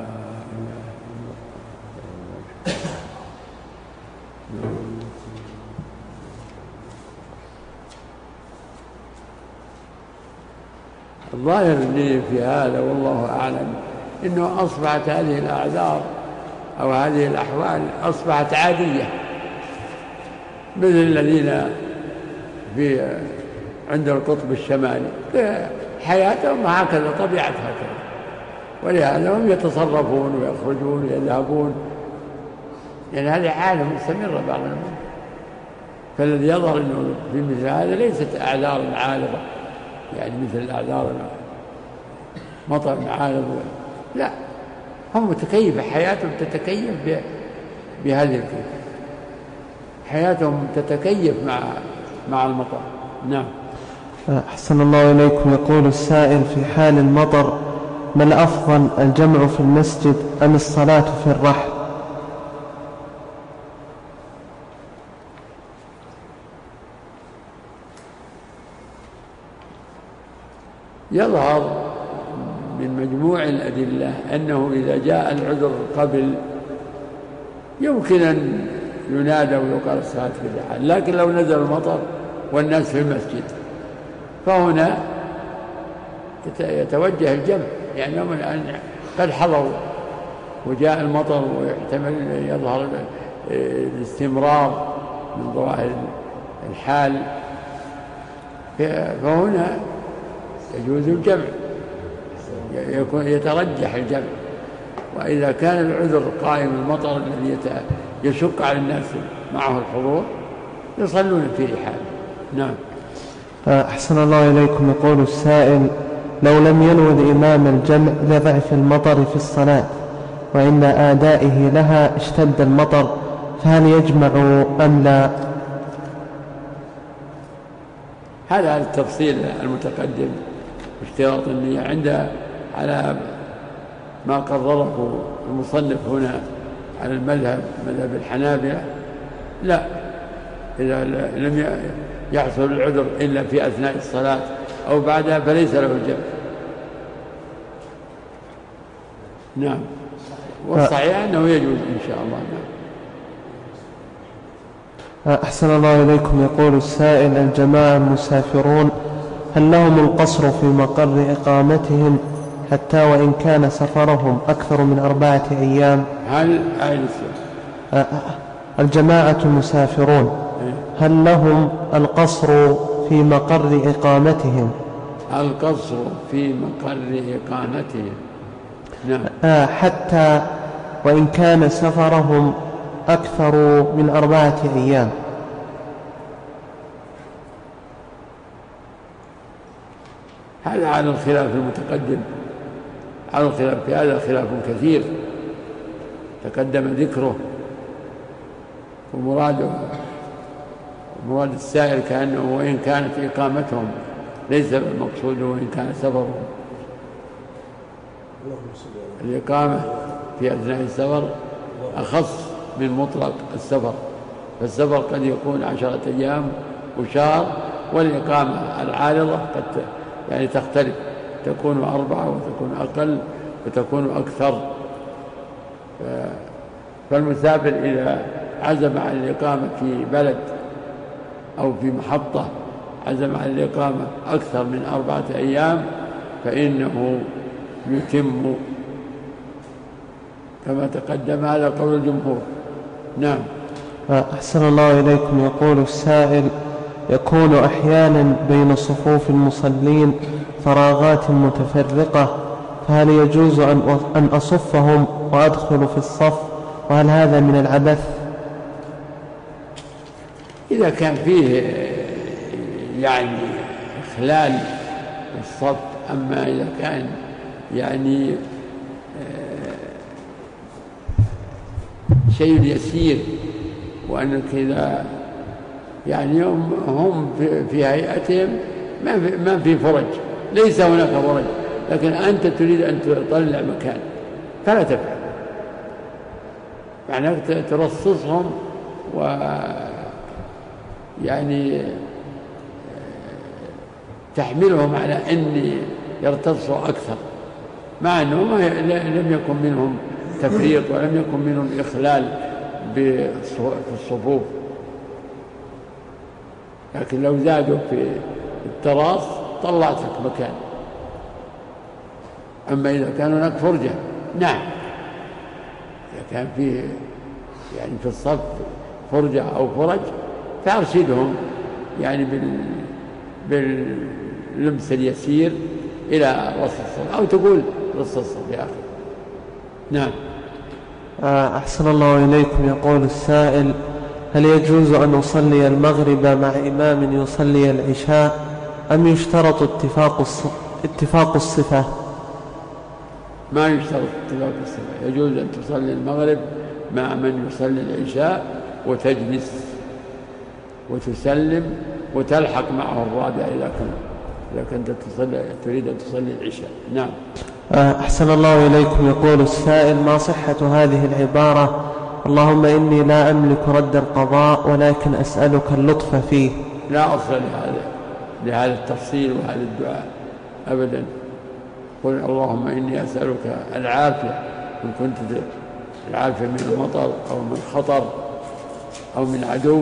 الظاهر لي في هذا والله أعلم إنه أصبحت هذه الأعذار أو هذه الأحوال أصبحت عادية، مثل الذين في عند القطب الشمالي حياتهم هكذا، طبيعتها هكذا، ولهذا هم يتصرفون ويخرجون ويذهبون، يعني هذه حالة مستمرة بعض الأمور. فالذي يظهر أنه في مثل هذا ليست أعذار عارضة، يعني مثل الأعذار مطر عارض، لا، هم متكيفة، حياتهم تتكيف بهذه الكيف، حياتهم تتكيف مع مع المطر. نعم. أحسن الله إليكم. يقول السائل: في حال المطر ما الأفضل، الجمع في المسجد أم الصلاة في الرحل؟ يظهر من مجموع الأدلة أنه إذا جاء العذر قبل يمكن أن ينادى ويقال الصلاة في الرحال، لكن لو نزل المطر والناس في المسجد فهنا يتوجه الجمع، يعني قد حضروا وجاء المطر ويحتمل يظهر الاستمرار من ظواهر الحال، فهنا يجوز الجمع، يكون يترجح الجمع. وإذا كان العذر قائم المطر الذي يشق على الناس معه الحضور يصلون في رحال. نعم. أحسن الله إليكم. يقول السائل: لو لم ينوي الإمام الجمع لضعف المطر في الصلاة وعند آدائه لها اشتد المطر، فهل يجمع أم لا؟ هذا التفصيل المتقدم اشتراط النية عند على ما قرره المصنف هنا على المذهب مذهب الحنابلة لا، إذا لم يحصل العذر إلا في أثناء الصلاة أو بعدها فليس له الجمع. نعم، والصحيح أنه يجوز إن شاء الله. نعم. أحسن الله إليكم. يقول السائل: الجماعة المسافرون هل لهم القصر في مقر إقامتهم حتى وإن كان سفرهم أكثر من أربعة أيام؟ هل الجماعة المسافرون هل لهم القصر في مقر إقامتهم؟ القصر في مقر إقامتهم، نعم. حتى وإن كان سفرهم أكثر من أربعة أيام. هذا على الخلاف المتقدم، على الخلاف في هذا خلاف كثير تقدم ذكره، ومراد مراد السائل كأنه وإن كانت إقامتهم ليس المقصود وإن كان سفرهم. الإقامة في أثناء السفر أخص من مطلق السفر، فالسفر قد يكون عشرة أيام وشهر، والإقامة العارضة قد يعني تختلف، تكون أربعة وتكون أقل وتكون أكثر. فالمسافر إذا عزم على الإقامة في بلد أو في محطة عزم على الإقامة أكثر من أربعة أيام فإنه يتم كما تقدم، هذا قول الجمهور. نعم. أحسن الله إليكم. يقول السائل: يكون أحيانا بين صفوف المصلين فراغات متفرقة، فهل يجوز أن أصفهم وأدخل في الصف، وهل هذا من العبث؟ إذا كان فيه يعني إخلال الصف، أما إذا كان يعني شيء يسير وأنك إذا يعني هم في هيئتهم ما في, ما في فرج، ليس هناك فرج، لكن أنت تريد أن تطلع مكان فلا تفعل، معناك ترصصهم و يعني تحملهم على أن يرتصوا أكثر، مع أنه لم يكن منهم تفريط ولم يكن منهم إخلال في الصفوف، لكن لو زادوا في التراص طلعتك مكان. أما إذا كان هناك فرجة، نعم، إذا كان فيه يعني في الصف فرجة أو فرج فأرشدهم يعني باللمس اليسير إلى رص الصف، أو تقول رص الصف يا أخي. نعم. أحسن الله إليكم. يقول السائل: هل يجوز أن أصلي المغرب مع إمام يصلي العشاء، أم يشترط اتفاق اتفاق الصفة؟ ما يشترط اتفاق الصفة، يجوز أن تصلي المغرب مع من يصلي العشاء وتجلس وتسلم وتلحق معه الرابع إذا كنت إذا كنت تصلي تريد أن تصلي العشاء. نعم. أحسن الله إليكم. يقول السائل: ما صحة هذه العبارة: اللهم إني لا أملك رد القضاء ولكن أسألك اللطف فيه؟ لا أصل لهذا لهذا التفصيل وهذا الدعاء أبدا. قل اللهم إني أسألك العافية، إن كنت العافية من المطر أو من خطر أو من عدو،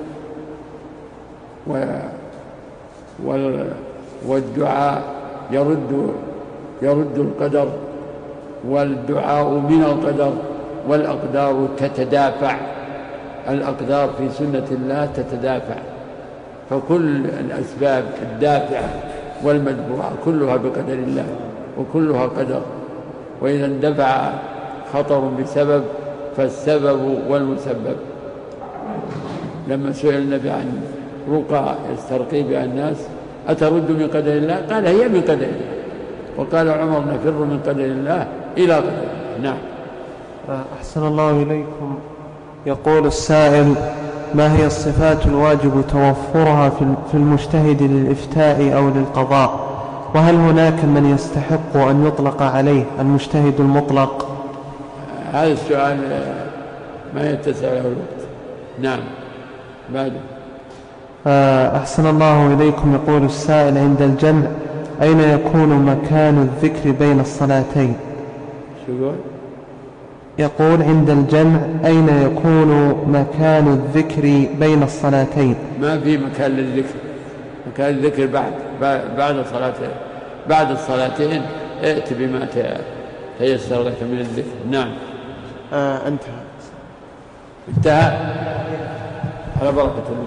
والدعاء يرد يرد القدر، والدعاء من القدر، والأقدار تتدافع، الأقدار في سنة الله تتدافع، فكل الأسباب الدافعة والمدفوعة كلها بقدر الله وكلها قدر. وإذا اندفع خطر بسبب فالسبب والمسبب. لما سئل النبي عن رقى يسترقي بها الناس أترد من قدر الله؟ قال هي من قدر الله. وقال عمر نفر من قدر الله إلى قدر الله. نعم. أحسن الله إليكم. يقول السائل: ما هي الصفات الواجب توفرها في المجتهد للإفتاء أو للقضاء؟ وهل هناك من يستحق أن يطلق عليه المجتهد المطلق؟ هذا السؤال ما يتسع له الوقت. نعم. بعد. أحسن الله إليكم. يقول السائل: عند الجمع أين يكون مكان الذكر بين الصلاتين؟ شو يقول؟ يقول: عند الجمع أين يكون مكان الذكر بين الصلاتين؟ ما في مكان للذكر. مكان الذكر بعد بعد الصلاتين. بعد الصلاتين ائت بما تيسر لك من الذكر. نعم. آه انتهى. انتهى على بركة الله.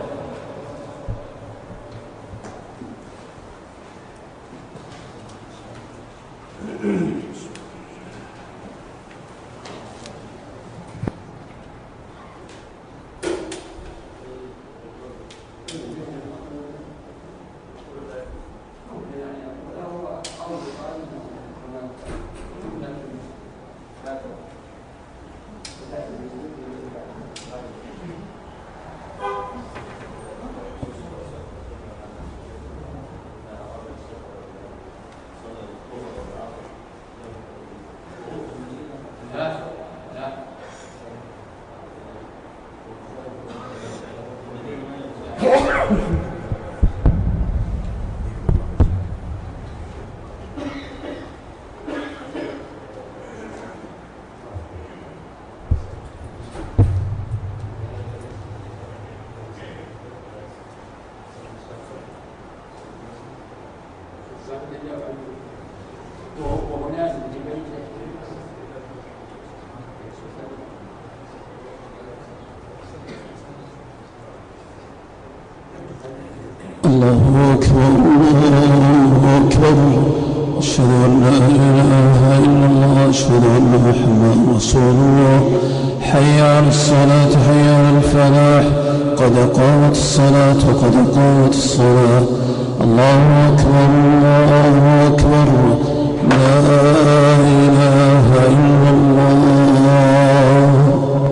الله أكبر الله أكبر أشهد أن لا إله إلا الله أشهد أن محمدا رسول الله حي على الصلاة حي على الفلاح قد قامت الصلاة قد قامت الصلاة الله أكبر الله أكبر لا إله إلا الله.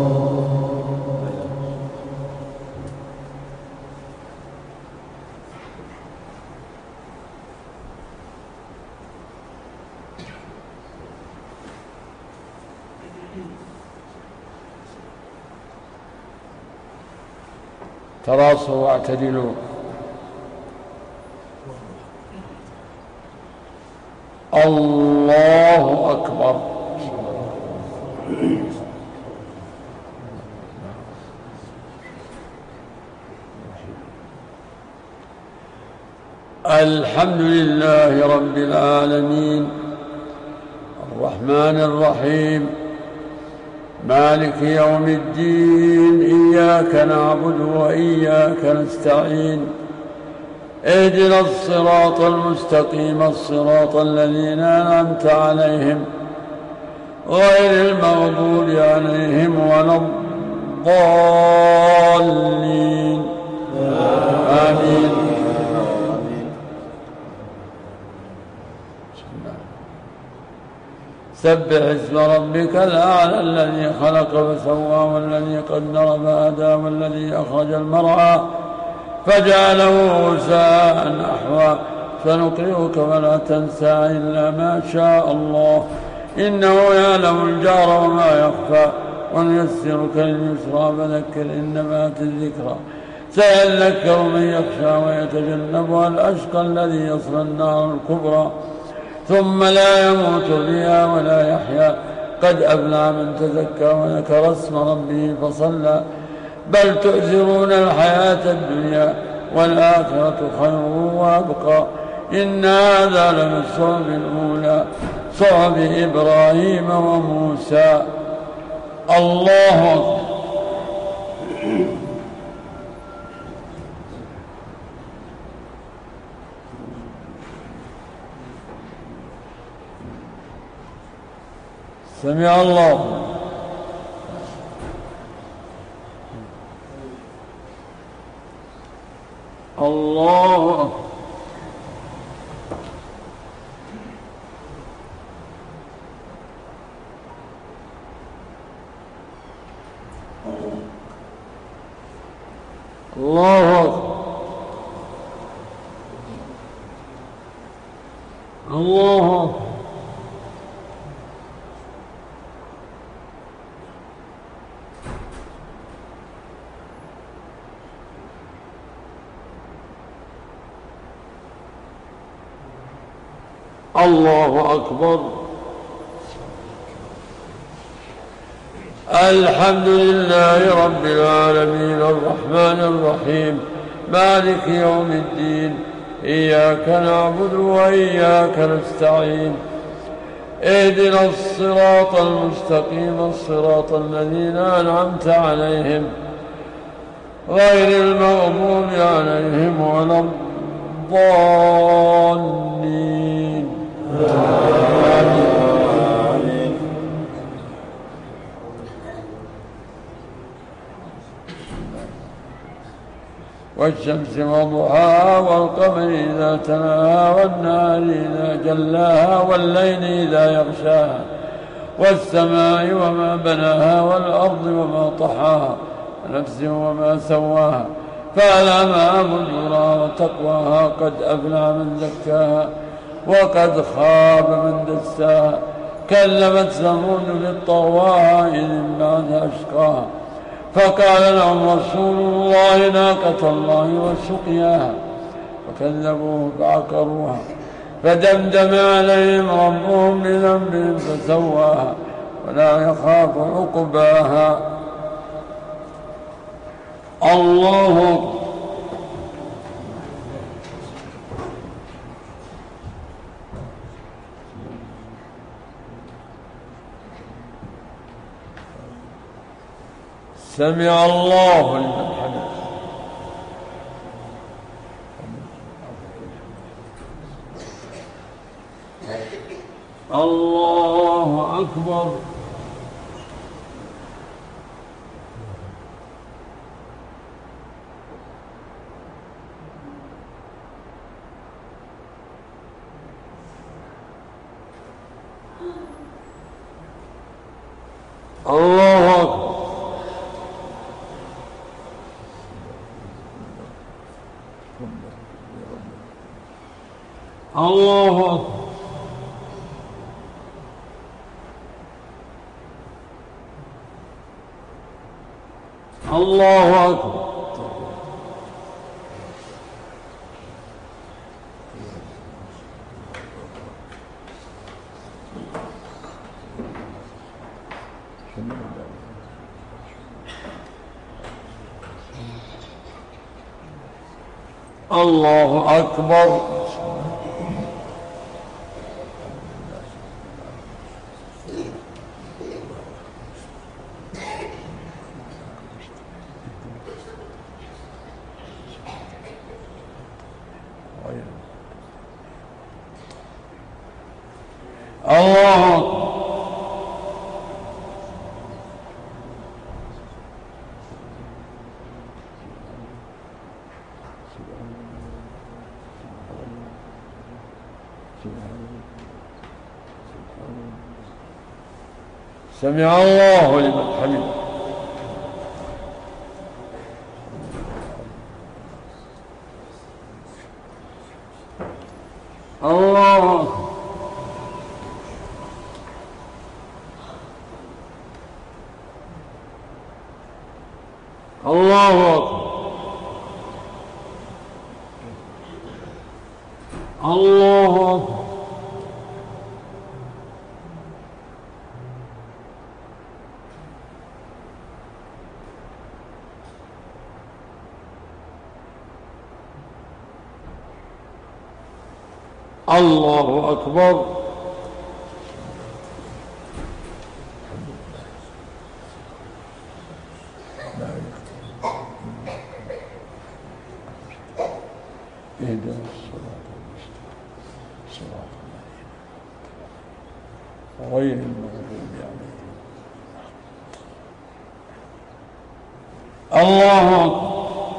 تراصوا واعتدلوا. الله أكبر. الحمد لله رب العالمين الرحمن الرحيم مالك يوم الدين إياك نعبد وإياك نستعين اهدنا الصراط المستقيم الصراط الذين أنعمت عليهم غير المغضوب عليهم ولا الضالين. آمين. سبح اسم ربك الأعلى الذي خلق فسوى والذي قدر فهدى والذي أخرج المرعى فجعله غثاء أحوى سنقرئك فلا تنسى إلا ما شاء الله إنه يعلم الجهر وما يخفى ونيسرك لليسرى فذكر إن نفعت الذكرى سيذكر من يخشى ويتجنبها الأشقى الذي يصلى النار الكبرى ثم لا يموت فيها ولا يحيا قد أفلح من تزكى وذكر اسم ربه فصلى بل تؤثرون الحياة الدنيا والآخرة خير وأبقى إن هذا لفي الصحف الأولى صحف إبراهيم وموسى. الله أكبر. سمع الله. الله أكبر. الله أكبر. الله الله أكبر. الحمد لله رب العالمين الرحمن الرحيم مالك يوم الدين إياك نعبد وإياك نستعين اهدنا الصراط المستقيم الصراط الذين أنعمت عليهم غير المغضوب عليهم ولا الضالين. آمين. والشمس وضحاها والقمر إذا تلاها والنهار إذا جلاها والليل إذا يغشاها والسماء وما بناها والأرض وما طحاها ونفس وما سواها فألهمها فجورها وتقواها قد أفلح من زكاها وقد خاب من دساها كلمت ثمود بالطغواها إذ انبعث أشقاها فقال لهم رسول الله ناقة الله وسقياها فكذبوه فعقروها فدمدم عليهم ربهم بذنبهم فسواها ولا يخاف عقباها. الله سمع الله لمن حمده. الله أكبر. الله أكبر. الله أكبر. الله أكبر. الله أكبر. الله أكبر. سمع الله لمن حمده. الله أكبر. الله أكبر. الله أكبر. الله أكبر. اهدنا الصراط المستقيم صراط الذين غير المغضوب عليهم. الله أكبر.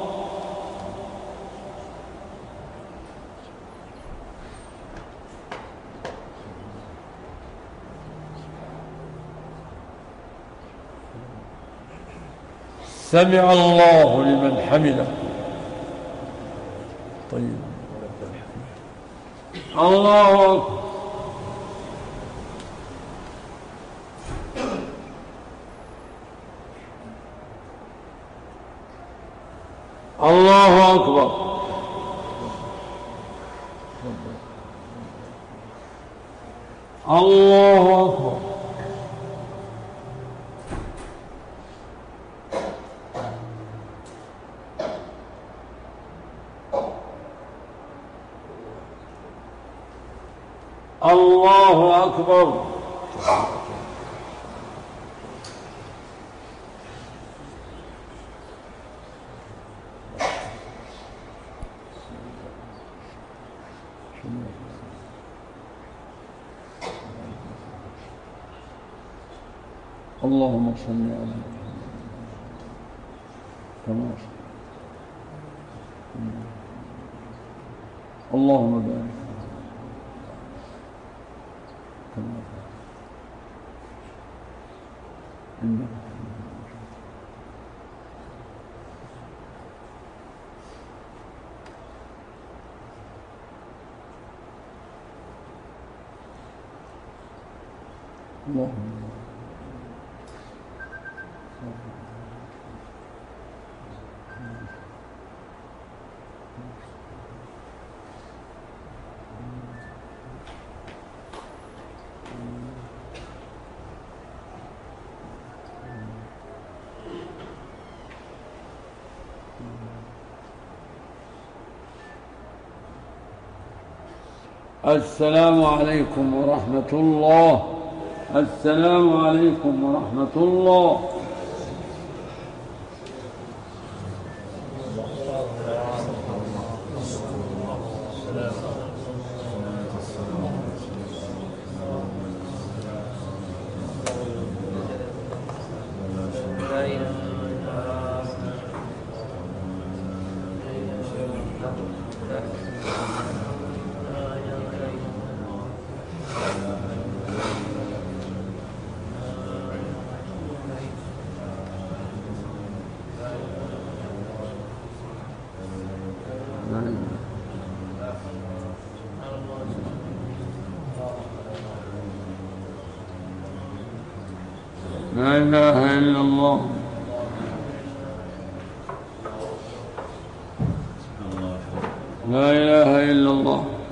سمع الله لمن حمده. طيب. الله أكبر. الله أكبر. الله أكبر. الله أكبر. اللهم صل على محمد. اللهم بارك. اللهم السلام عليكم ورحمة الله. السلام عليكم ورحمة الله. لا إله إلا الله. لا إله إلا الله.